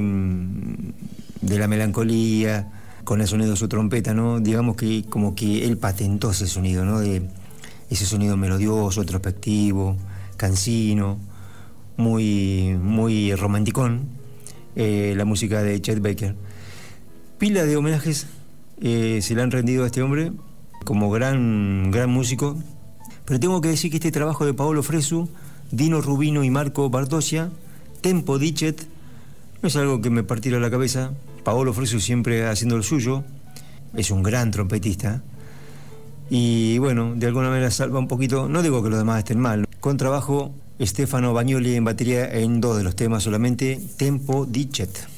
[SPEAKER 3] la melancolía con el sonido de su trompeta, ¿no? Digamos que como que él patentó ese sonido, ¿no? De ese sonido melodioso, introspectivo, cansino, muy, muy romanticón, la música de Chet Baker. Pila de homenajes se le han rendido a este hombre como gran músico, pero tengo que decir que este trabajo de Paolo Fresu, Dino Rubino y Marco Bardosia, Tempo Dicet, no es algo que me partiera la cabeza. Paolo Fresu siempre haciendo lo suyo, es un gran trompetista y bueno, de alguna manera salva un poquito, no digo que los demás estén mal. Con trabajo Stefano Bagnoli en batería en 2 de los temas solamente, Tempo Dicet.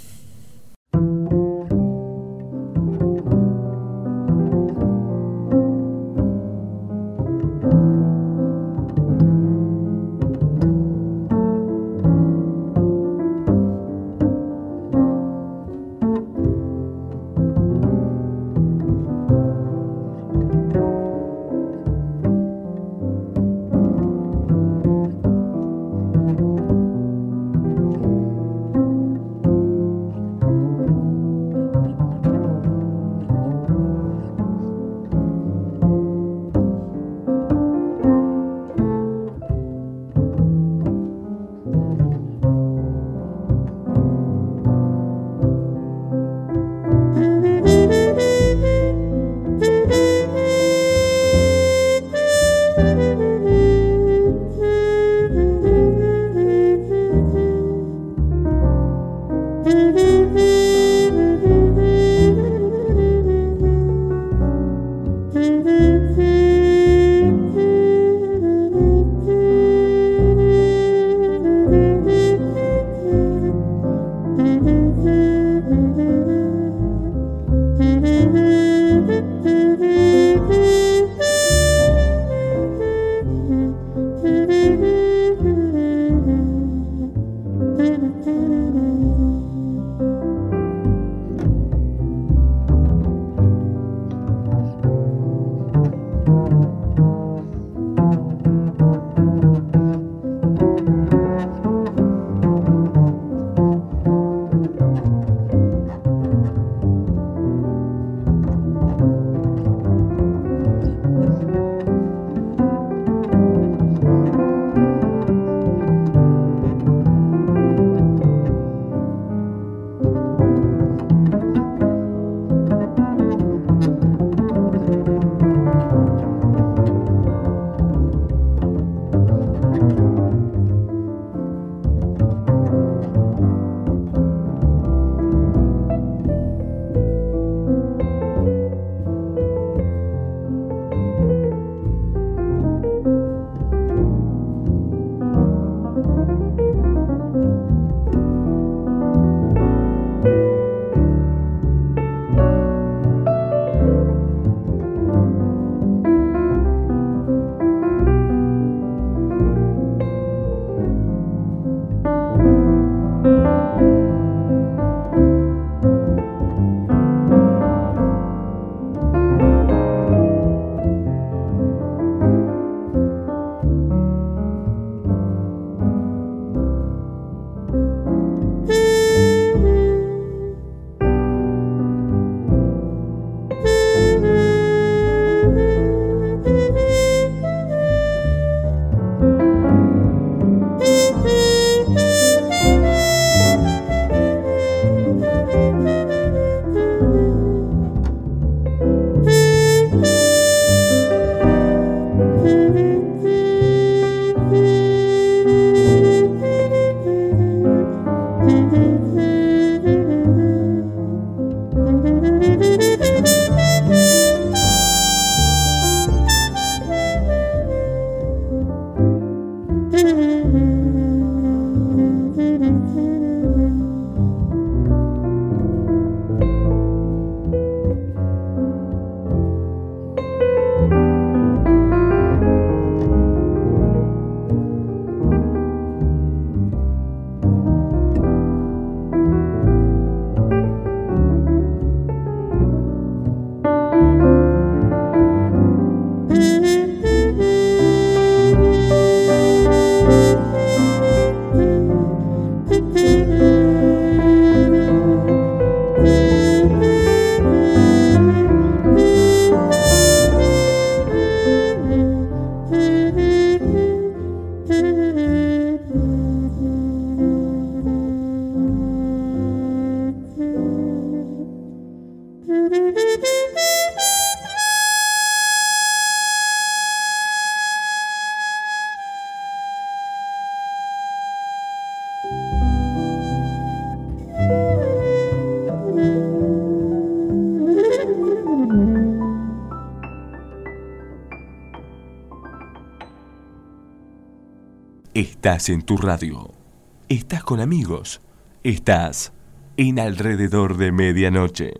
[SPEAKER 2] Estás en tu radio. Estás con amigos. Estás en Alrededor de Medianoche.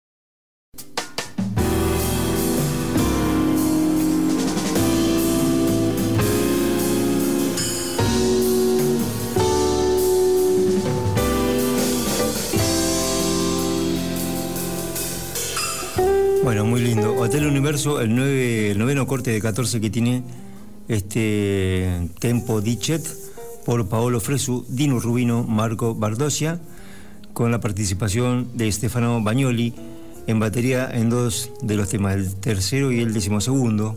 [SPEAKER 3] Bueno, muy lindo. Hotel Universo, el noveno corte de 14 que tiene este Tempo Dicet por Paolo Fresu, Dino Rubino, Marco Bardoscia, con la participación de Stefano Bagnoli en batería en dos de los temas, el tercero y el 12º.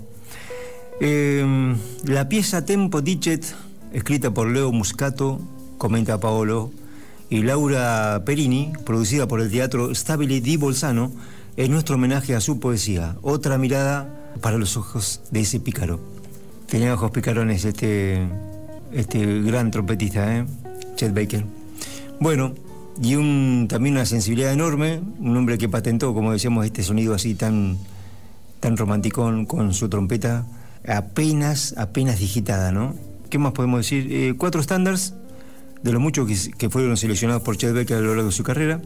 [SPEAKER 3] La pieza Tempo Dicet, escrita por Leo Muscato, comenta Paolo, y Laura Perini, producida por el Teatro Stabile di Bolzano, es nuestro homenaje a su poesía, otra mirada para los ojos de ese pícaro. Tenía ojos picarones este gran trompetista, Chet Baker. Bueno, y también una sensibilidad enorme, un hombre que patentó, como decíamos, este sonido así tan romanticón con su trompeta apenas digitada, ¿no? ¿Qué más podemos decir? 4 estándares de los muchos que fueron seleccionados por Chet Baker a lo largo de su carrera.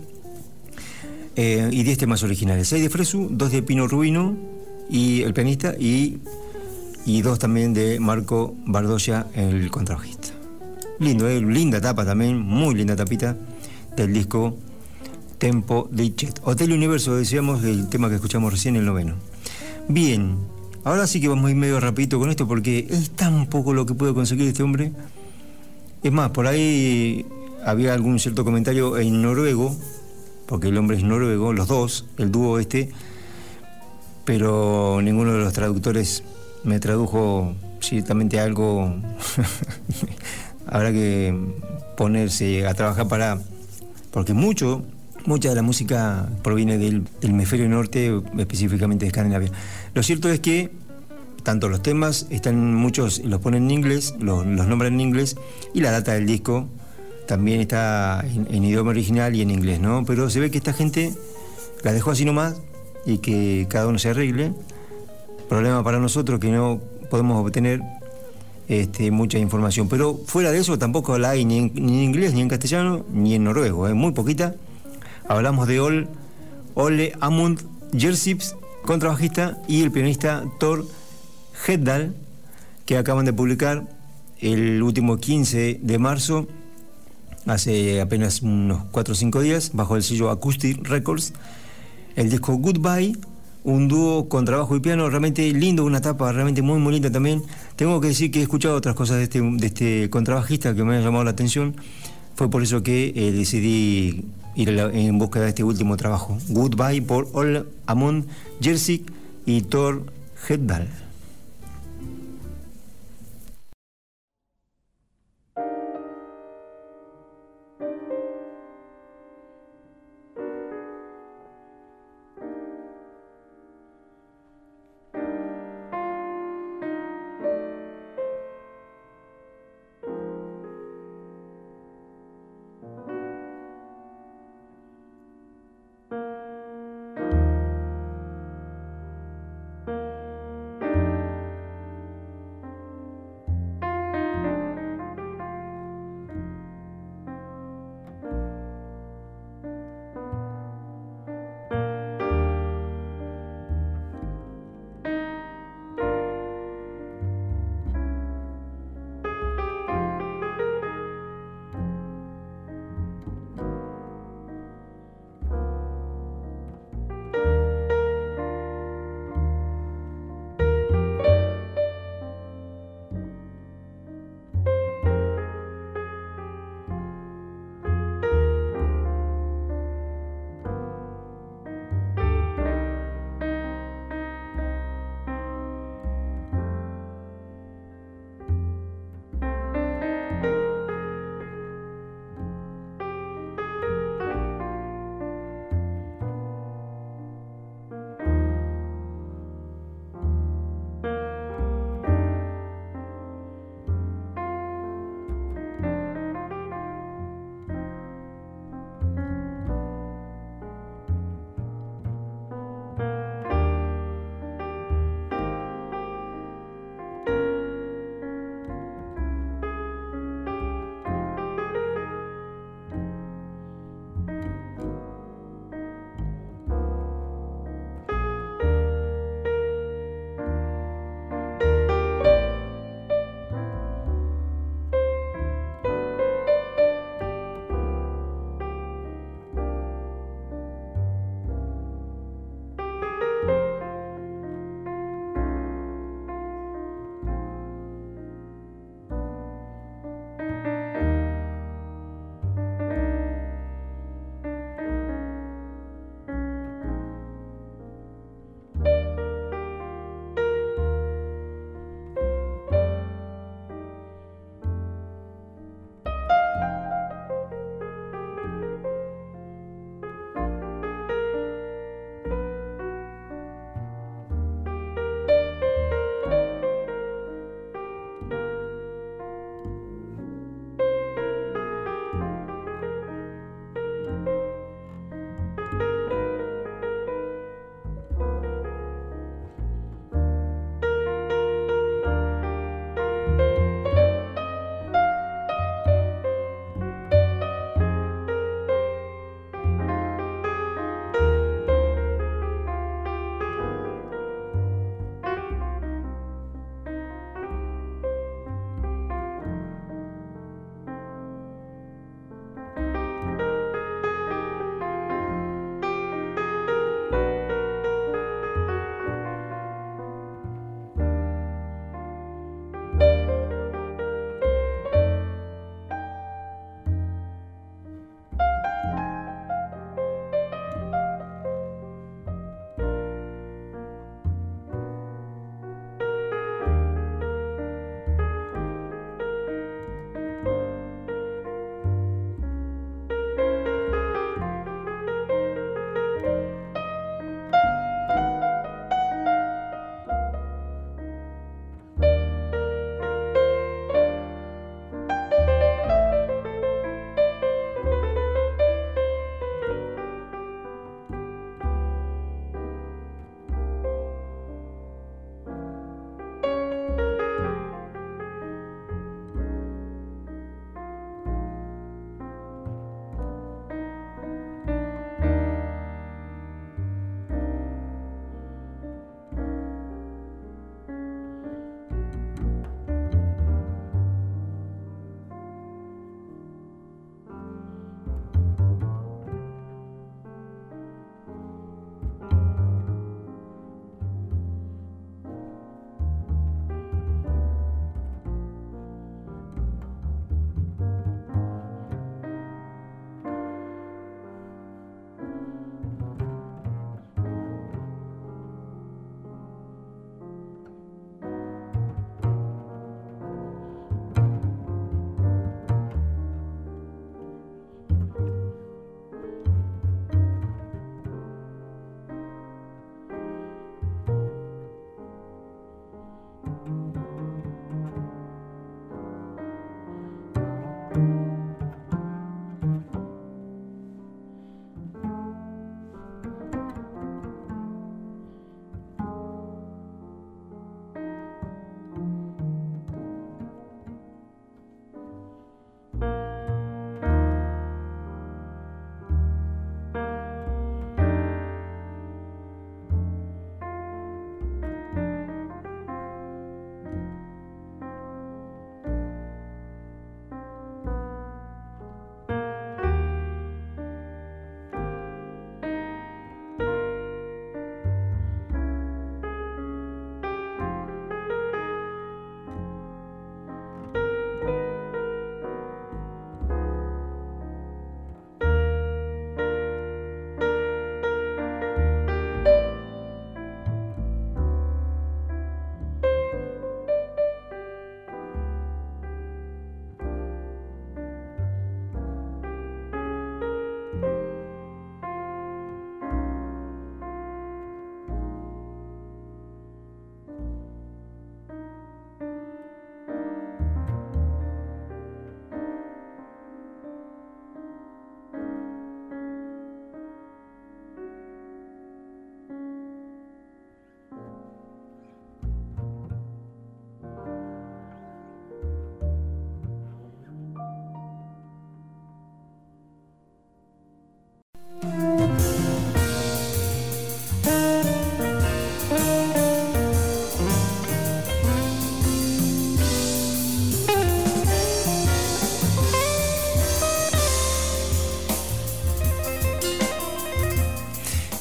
[SPEAKER 3] Y 10 temas originales, 6 de Fresu, 2 de Pino Rubino, y el pianista, y 2 también de Marco Bardoscia, el contrabajista. Lindo, linda tapa también, muy linda tapita del disco Tempo Dicet. Hotel Universo, decíamos, el tema que escuchamos recién, el noveno. Bien, ahora sí que vamos a ir medio rapidito con esto porque es tan poco lo que puede conseguir este hombre. Es más, por ahí había algún cierto comentario en noruego, porque el hombre es noruego, los dos, el dúo pero ninguno de los traductores me tradujo ciertamente algo. Habrá que ponerse a trabajar porque mucha de la música proviene del hemisferio norte, específicamente de Escandinavia. Lo cierto es que tanto los temas muchos los ponen en inglés, los nombran en inglés, y la data del disco también está en idioma original y en inglés, ¿no? Pero se ve que esta gente la dejó así nomás y que cada uno se arregle. Problema para nosotros que no podemos obtener mucha información. Pero fuera de eso tampoco la hay ni en inglés, ni en castellano, ni en noruego, muy poquita. Hablamos de Ole Amund Jersips, contrabajista, y el pianista Thor Heyerdahl, que acaban de publicar el último 15 de marzo, hace apenas unos 4 o 5 días, bajo el sello Acoustic Records, el disco Goodbye, un dúo con trabajo y piano realmente lindo, una tapa realmente muy muy linda también. Tengo que decir que he escuchado otras cosas de este contrabajista que me han llamado la atención. Fue por eso que decidí ir en búsqueda de este último trabajo, Goodbye, por Ole Amund Jersips y Thor Heyerdahl.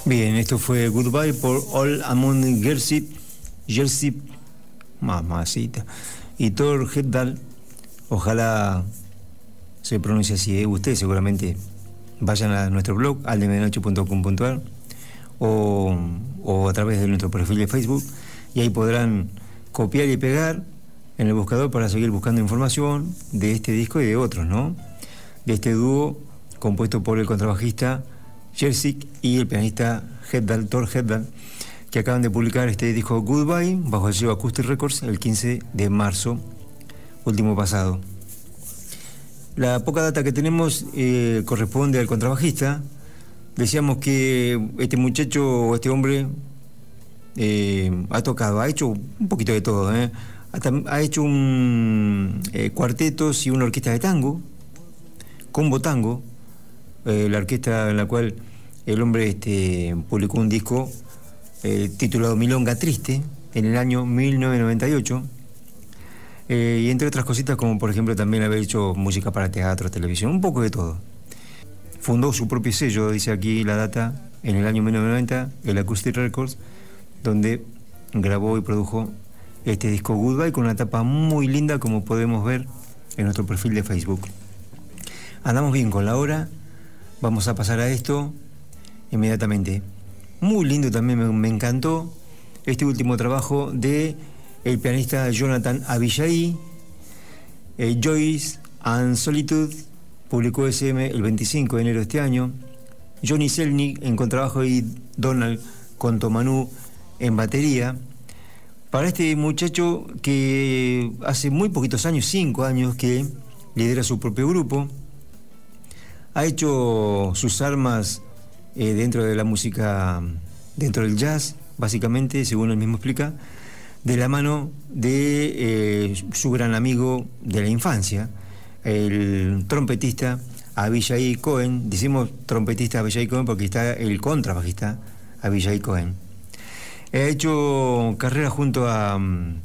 [SPEAKER 3] Bien, esto fue Goodbye por All Among Jersey, mamacita, y Thor Heyerdahl. Ojalá se pronuncie así, Ustedes seguramente vayan a nuestro blog, aldemedianoche.com.ar, o a través de nuestro perfil de Facebook, y ahí podrán copiar y pegar en el buscador para seguir buscando información de este disco y de otros, ¿no? De este dúo compuesto por el contrabajista Jersey y el pianista Thor Heyerdahl, que acaban de publicar este disco Goodbye bajo el sello Acoustic Records el 15 de marzo último pasado. La poca data que tenemos corresponde al contrabajista. Decíamos que este muchacho, este hombre, ha hecho un poquito de todo, ha hecho cuartetos y una orquesta de tango, Combo Tango, la orquesta en la cual el hombre publicó un disco titulado Milonga Triste en el año 1998, y entre otras cositas, como por ejemplo también haber hecho música para teatro, televisión, un poco de todo. Fundó su propio sello, dice aquí la data, en el año 1990, el Acoustic Records, donde grabó y produjo este disco Goodbye, con una tapa muy linda, como podemos ver en nuestro perfil de Facebook. Andamos bien con la hora, vamos a pasar a esto inmediatamente. Muy lindo también, me encantó este último trabajo de el pianista Jonathan Avishai, Joyce and Solitude, publicó SM el 25 de enero de este año. Johnny Selnick en contrabajo y Donald Contomanú en batería. Para este muchacho que hace muy poquitos años, 5 años, que lidera su propio grupo, ha hecho sus armas dentro de la música, dentro del jazz, básicamente, según él mismo explica, de la mano de su gran amigo de la infancia, el trompetista Avishai Cohen. Decimos trompetista Avishai Cohen porque está el contrabajista Avishai Cohen. Ha hecho carrera junto a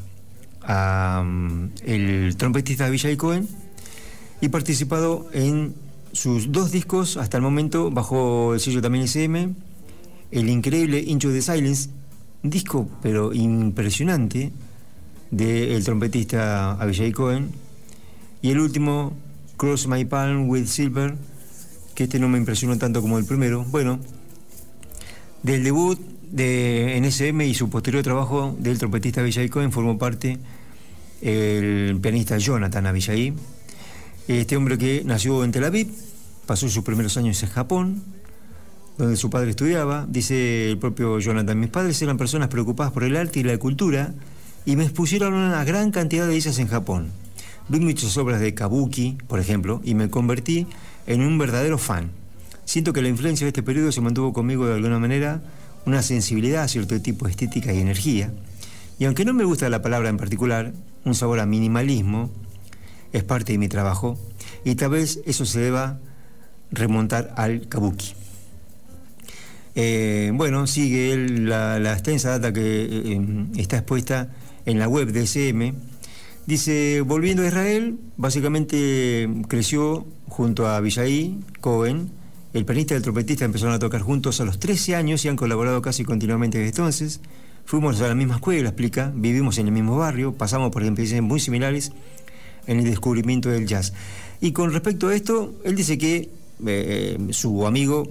[SPEAKER 3] el trompetista Avishai Cohen y participado en sus 2 discos hasta el momento bajo el sello también SM, el increíble Into the Silence, disco pero impresionante del trompetista Avishai Cohen, y el último Cross My Palm with Silver, que no me impresionó tanto como el primero. Bueno, del debut en SM y su posterior trabajo del trompetista Avishai Cohen formó parte el pianista Jonathan Avishai, este hombre que nació en Tel Aviv, pasó sus primeros años en Japón, donde su padre estudiaba. Dice el propio Jonathan: mis padres eran personas preocupadas por el arte y la cultura y me expusieron a una gran cantidad de ellas en Japón. Vi muchas obras de Kabuki, por ejemplo, y me convertí en un verdadero fan. Siento que la influencia de este periodo se mantuvo conmigo de alguna manera, una sensibilidad a cierto tipo de estética y energía. Y aunque no me gusta la palabra en particular, un sabor a minimalismo es parte de mi trabajo, y tal vez eso se deba remontar al Kabuki. Bueno, sigue él la extensa data que está expuesta en la web de SM. Dice: volviendo a Israel, básicamente creció junto a Avishai Cohen. El pianista y el trompetista empezaron a tocar juntos a los 13 años y han colaborado casi continuamente desde entonces. Fuimos a la misma escuela, explica, vivimos en el mismo barrio, pasamos por experiencias muy similares en el descubrimiento del jazz. Y con respecto a esto, él dice que su amigo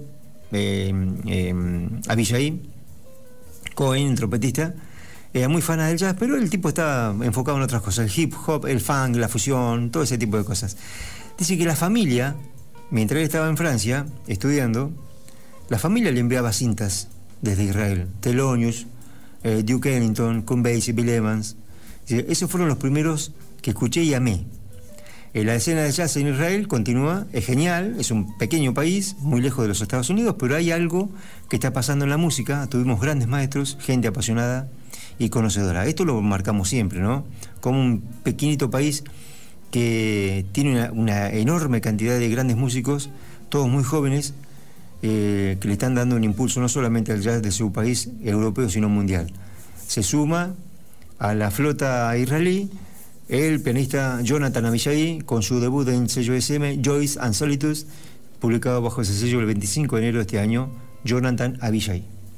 [SPEAKER 3] Avishai Cohen, el trompetista, era muy fan del jazz, pero el tipo está enfocado en otras cosas: el hip hop, el funk, la fusión, todo ese tipo de cosas. Dice que la familia, mientras él estaba en Francia estudiando, la familia le enviaba cintas desde Israel: Thelonious, Duke Ellington, Count Basie, Bill Evans. Dice: esos fueron los primeros que escuché y amé. La escena de jazz en Israel continúa, es genial, es un pequeño país, muy lejos de los Estados Unidos, pero hay algo que está pasando en la música. Tuvimos grandes maestros, gente apasionada y conocedora. Esto lo marcamos siempre, ¿no? Como un pequeñito país que tiene una enorme cantidad de grandes músicos, todos muy jóvenes, que le están dando un impulso no solamente al jazz de su país europeo, sino mundial. Se suma a la flota israelí el pianista Jonathan Avishai, con su debut en el sello SM, Joyce and Solitude, publicado bajo ese sello el 25 de enero de este año. Jonathan Avishai.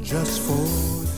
[SPEAKER 4] just for two.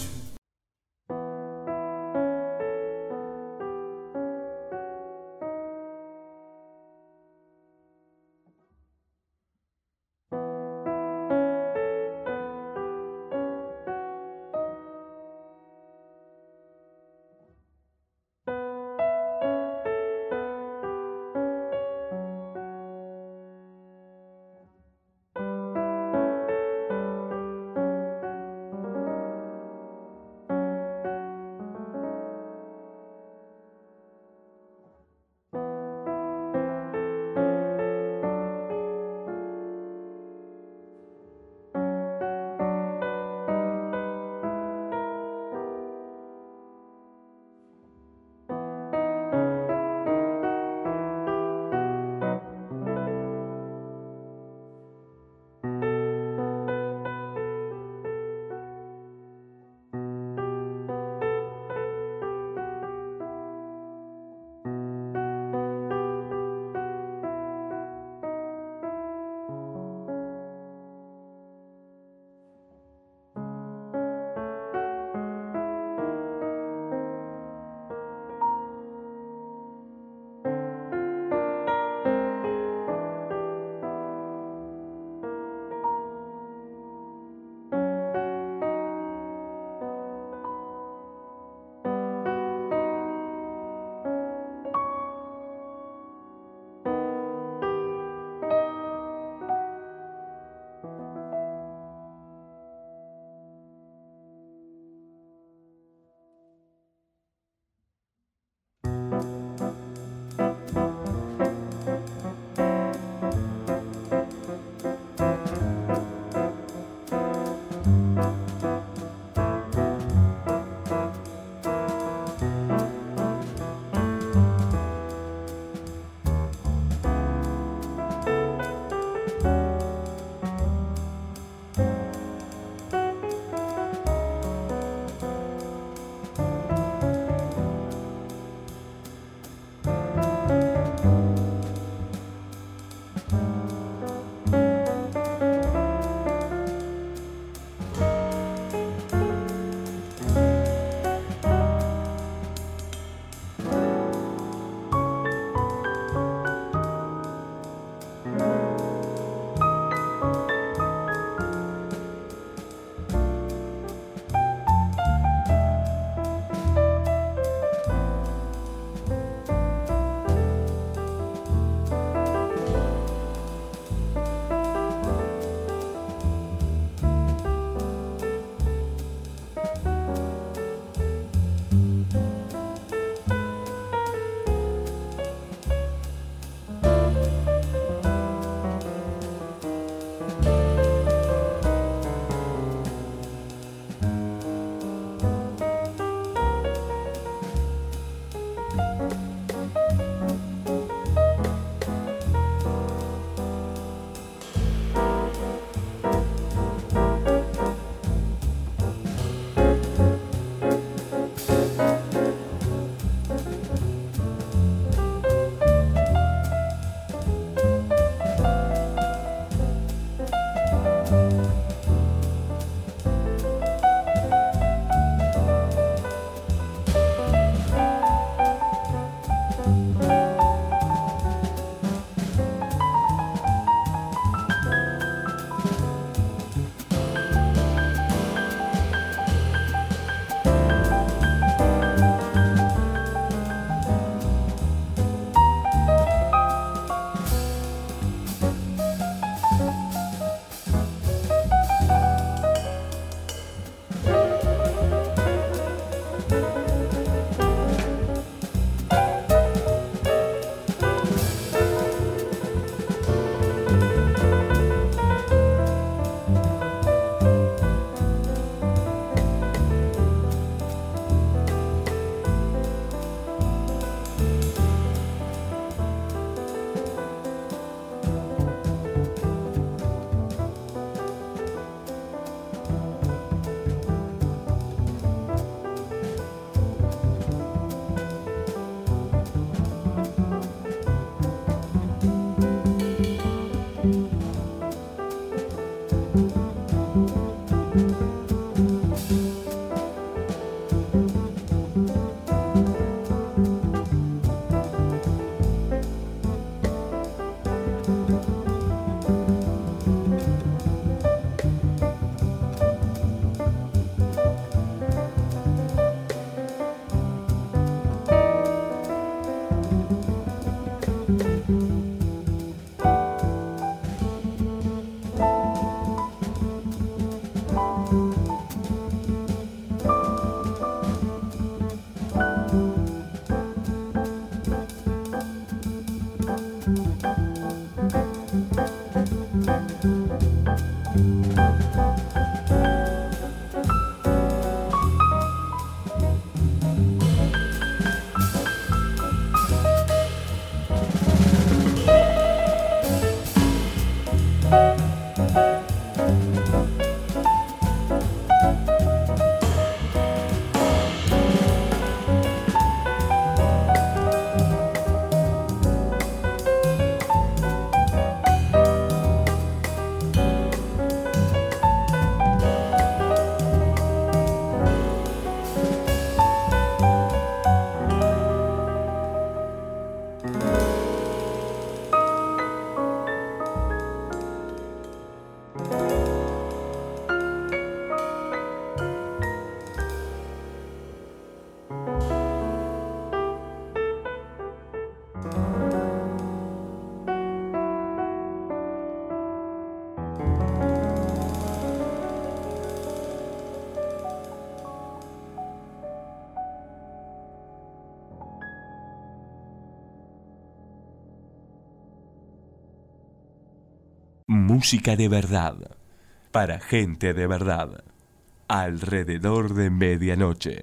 [SPEAKER 2] Música de verdad, para gente de verdad, alrededor de medianoche.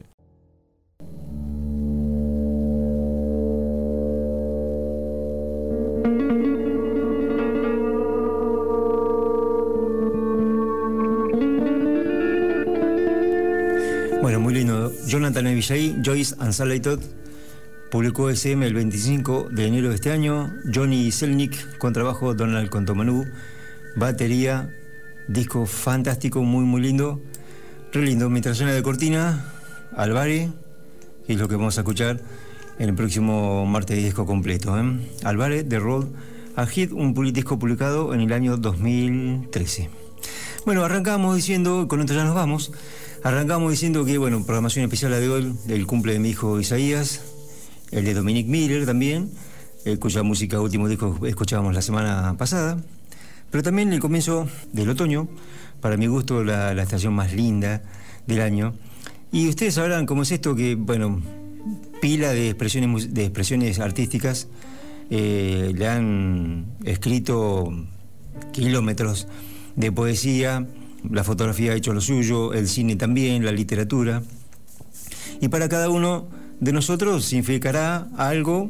[SPEAKER 3] Bueno, muy lindo. Jonathan Avishai, Joyce and Sally Todd, publicó SM el 25 de enero de este año. Johnny Selnick, contrabajo, Donald Contomanú, batería, disco fantástico, muy muy lindo, re lindo. Mientras suena de cortina, Alvarez, que es lo que vamos a escuchar en el próximo martes de disco completo, Alvarez, The Road Ahead, un disco publicado en el año 2013. Bueno, arrancamos diciendo, con esto ya nos vamos, arrancamos diciendo que, bueno, programación especial la de hoy, del cumple de mi hijo Isaías, el de Dominic Miller también, cuya música, último disco, escuchábamos la semana pasada. Pero también el comienzo del otoño, para mi gusto la estación más linda del año. Y ustedes sabrán cómo es esto, que, bueno, pila de expresiones artísticas le han escrito kilómetros de poesía, la fotografía ha hecho lo suyo, el cine también, la literatura. Y para cada uno de nosotros significará algo.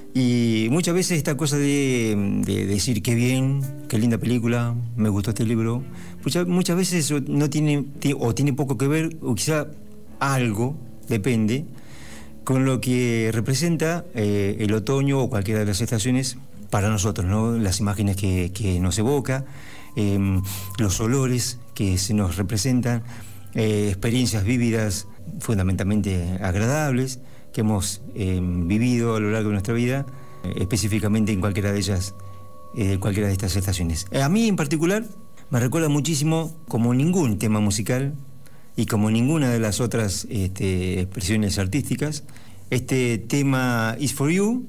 [SPEAKER 3] Y muchas veces esta cosa de decir qué bien, qué linda película, me gustó este libro, muchas veces eso no tiene poco que ver, o quizá algo, depende, con lo que representa el otoño o cualquiera de las estaciones para nosotros, ¿no? Las imágenes que nos evoca, los olores que se nos representan, experiencias vívidas fundamentalmente agradables que hemos vivido a lo largo de nuestra vida, específicamente en cualquiera de ellas, cualquiera de estas estaciones. A mí en particular me recuerda muchísimo, como ningún tema musical y como ninguna de las otras expresiones artísticas, este tema Is For You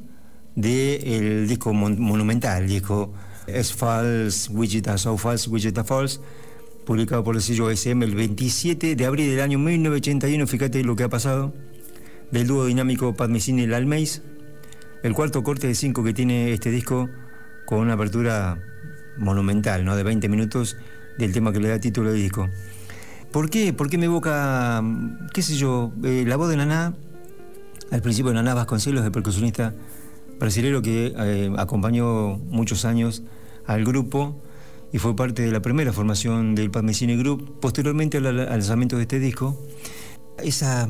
[SPEAKER 3] del disco monumental, disco As False, Wichita, So False, Wichita Falls, publicado por el sello SM el 27 de abril del año 1981. Fíjate lo que ha pasado, del dúo dinámico Pat Metheny y Lal Mays, el cuarto corte de 5 que tiene este disco, con una apertura monumental, ¿no?, de 20 minutos, del tema que le da título al disco. ¿Por qué? ¿Por qué me evoca, qué sé yo, la voz de Naná, al principio de Naná Vasconcelos, el percusionista brasilero que acompañó muchos años al grupo y fue parte de la primera formación del Pat Metheny Group, posteriormente al lanzamiento de este disco? Esa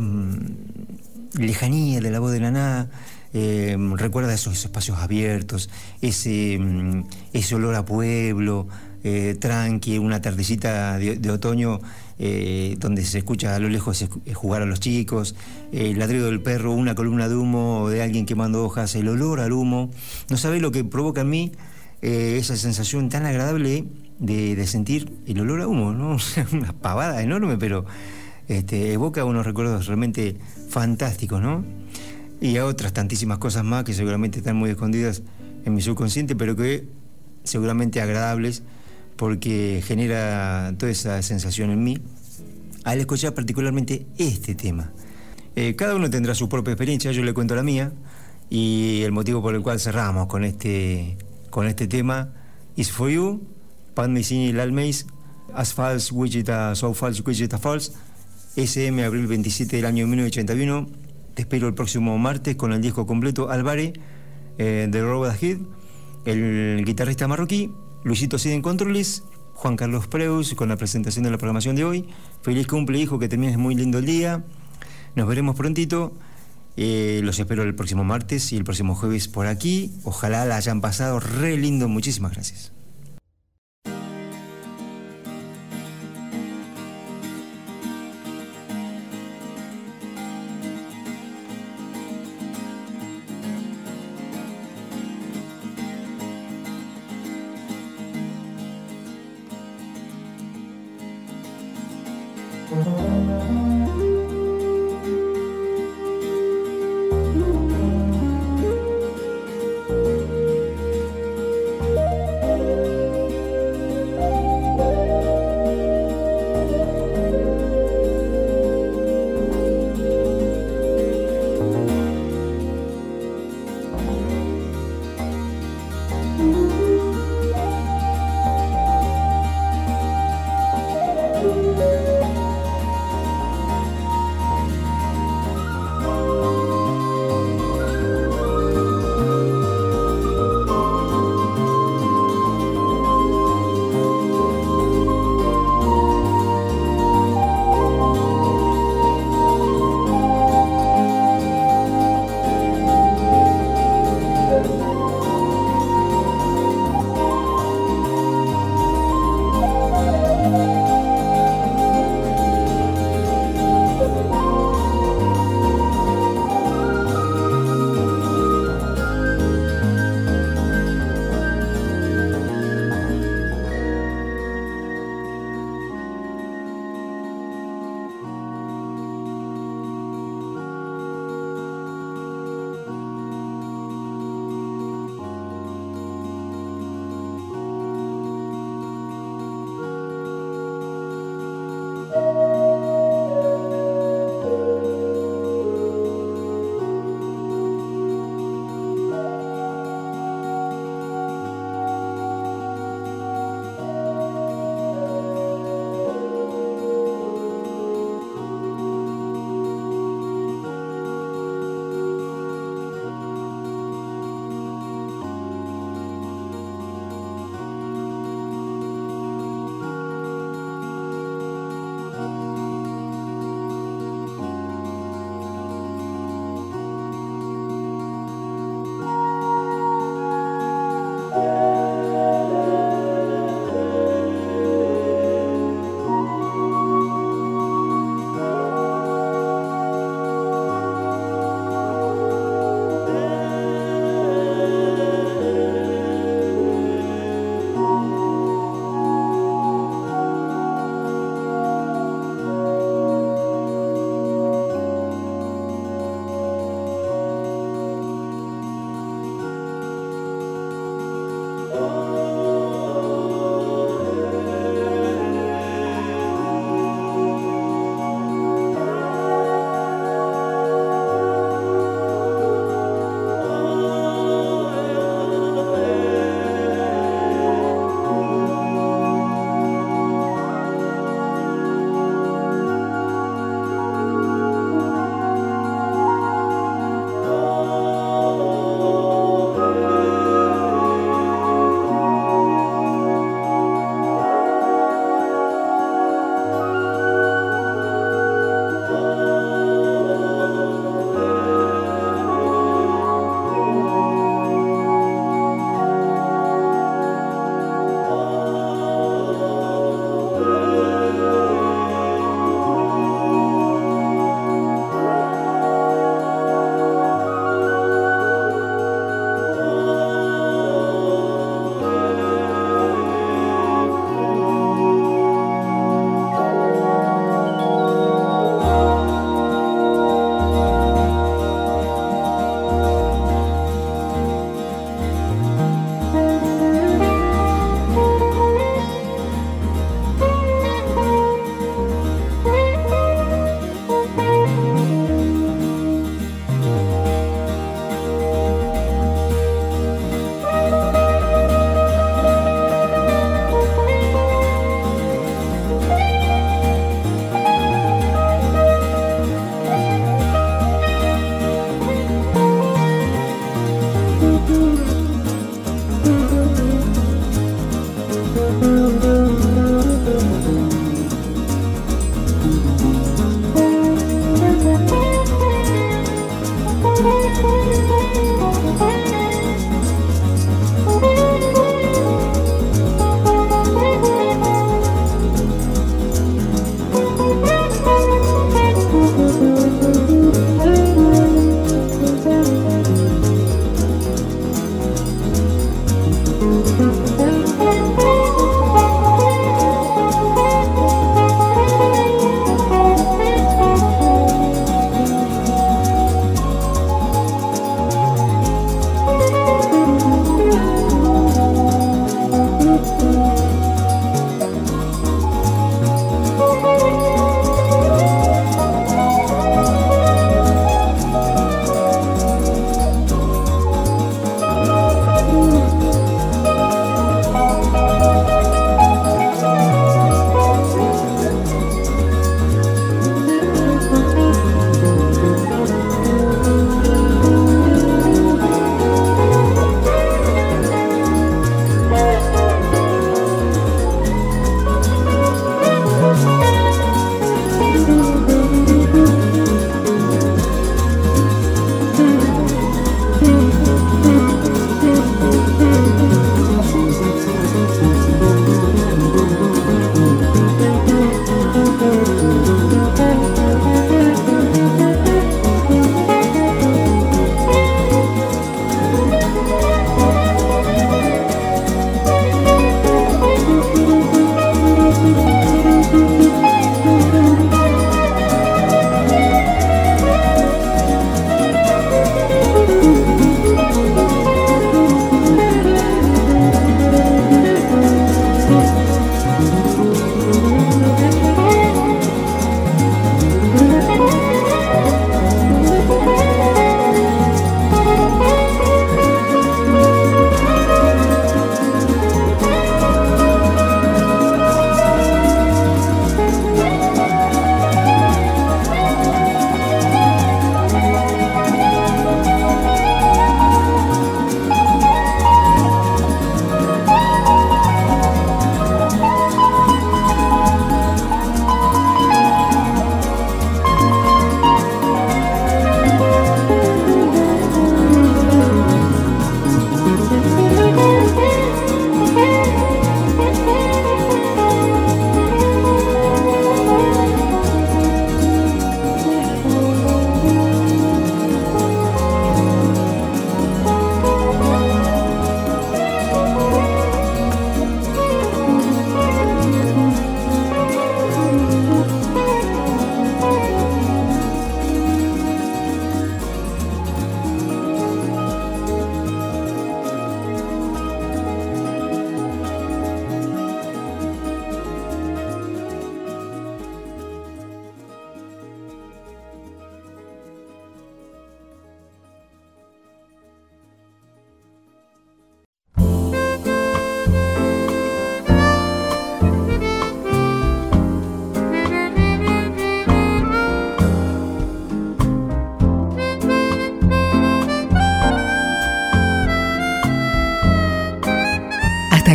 [SPEAKER 3] lejanía de la voz de Naná recuerda esos espacios abiertos, ese olor a pueblo, tranqui, una tardecita de otoño, donde se escucha a lo lejos jugar a los chicos, el ladrido del perro, una columna de humo de alguien quemando hojas, el olor al humo. No sabe lo que provoca en mí esa sensación tan agradable de sentir el olor a humo, ¿no? Una pavada enorme, pero evoca unos recuerdos realmente fantásticos, ¿no? Y a otras tantísimas cosas más que seguramente están muy escondidas en mi subconsciente, pero que seguramente agradables, porque genera toda esa sensación en mí al escuchar particularmente este tema. Cada uno tendrá su propia experiencia, yo le cuento la mía, y el motivo por el cual cerramos con este tema Is For You, Pat Metheny y Lal Mays, As False, Wichita, So False, Wichita Falls, SM, abril 27 del año 1981. Te espero el próximo martes con el disco completo Alvarez, The Road Ahead, el guitarrista marroquí, Luisito Cid en controles, Juan Carlos Preus con la presentación de la programación de hoy. Feliz cumple, hijo, que termines muy lindo el día. Nos veremos prontito. Los espero el próximo martes y el próximo jueves por aquí. Ojalá la hayan pasado re lindo. Muchísimas gracias.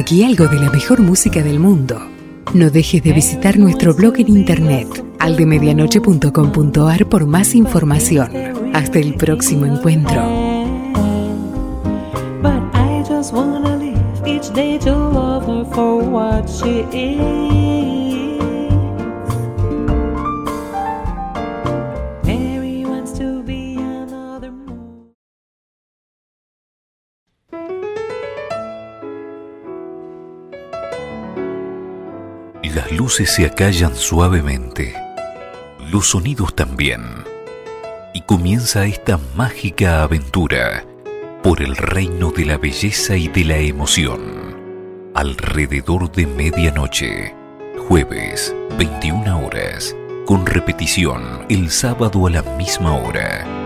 [SPEAKER 4] aquí algo de la mejor música del mundo. No dejes de visitar nuestro blog en internet, aldemedianoche.com.ar, por más información. Hasta el próximo encuentro.
[SPEAKER 5] But I just wanna live each day to love her for what she is. Mary wants to be another moon.
[SPEAKER 1] Las luces se acallan suavemente, los sonidos también, y comienza esta mágica aventura por el reino de la belleza y de la emoción. Alrededor de medianoche, jueves, 21 horas, con repetición el sábado a la misma hora.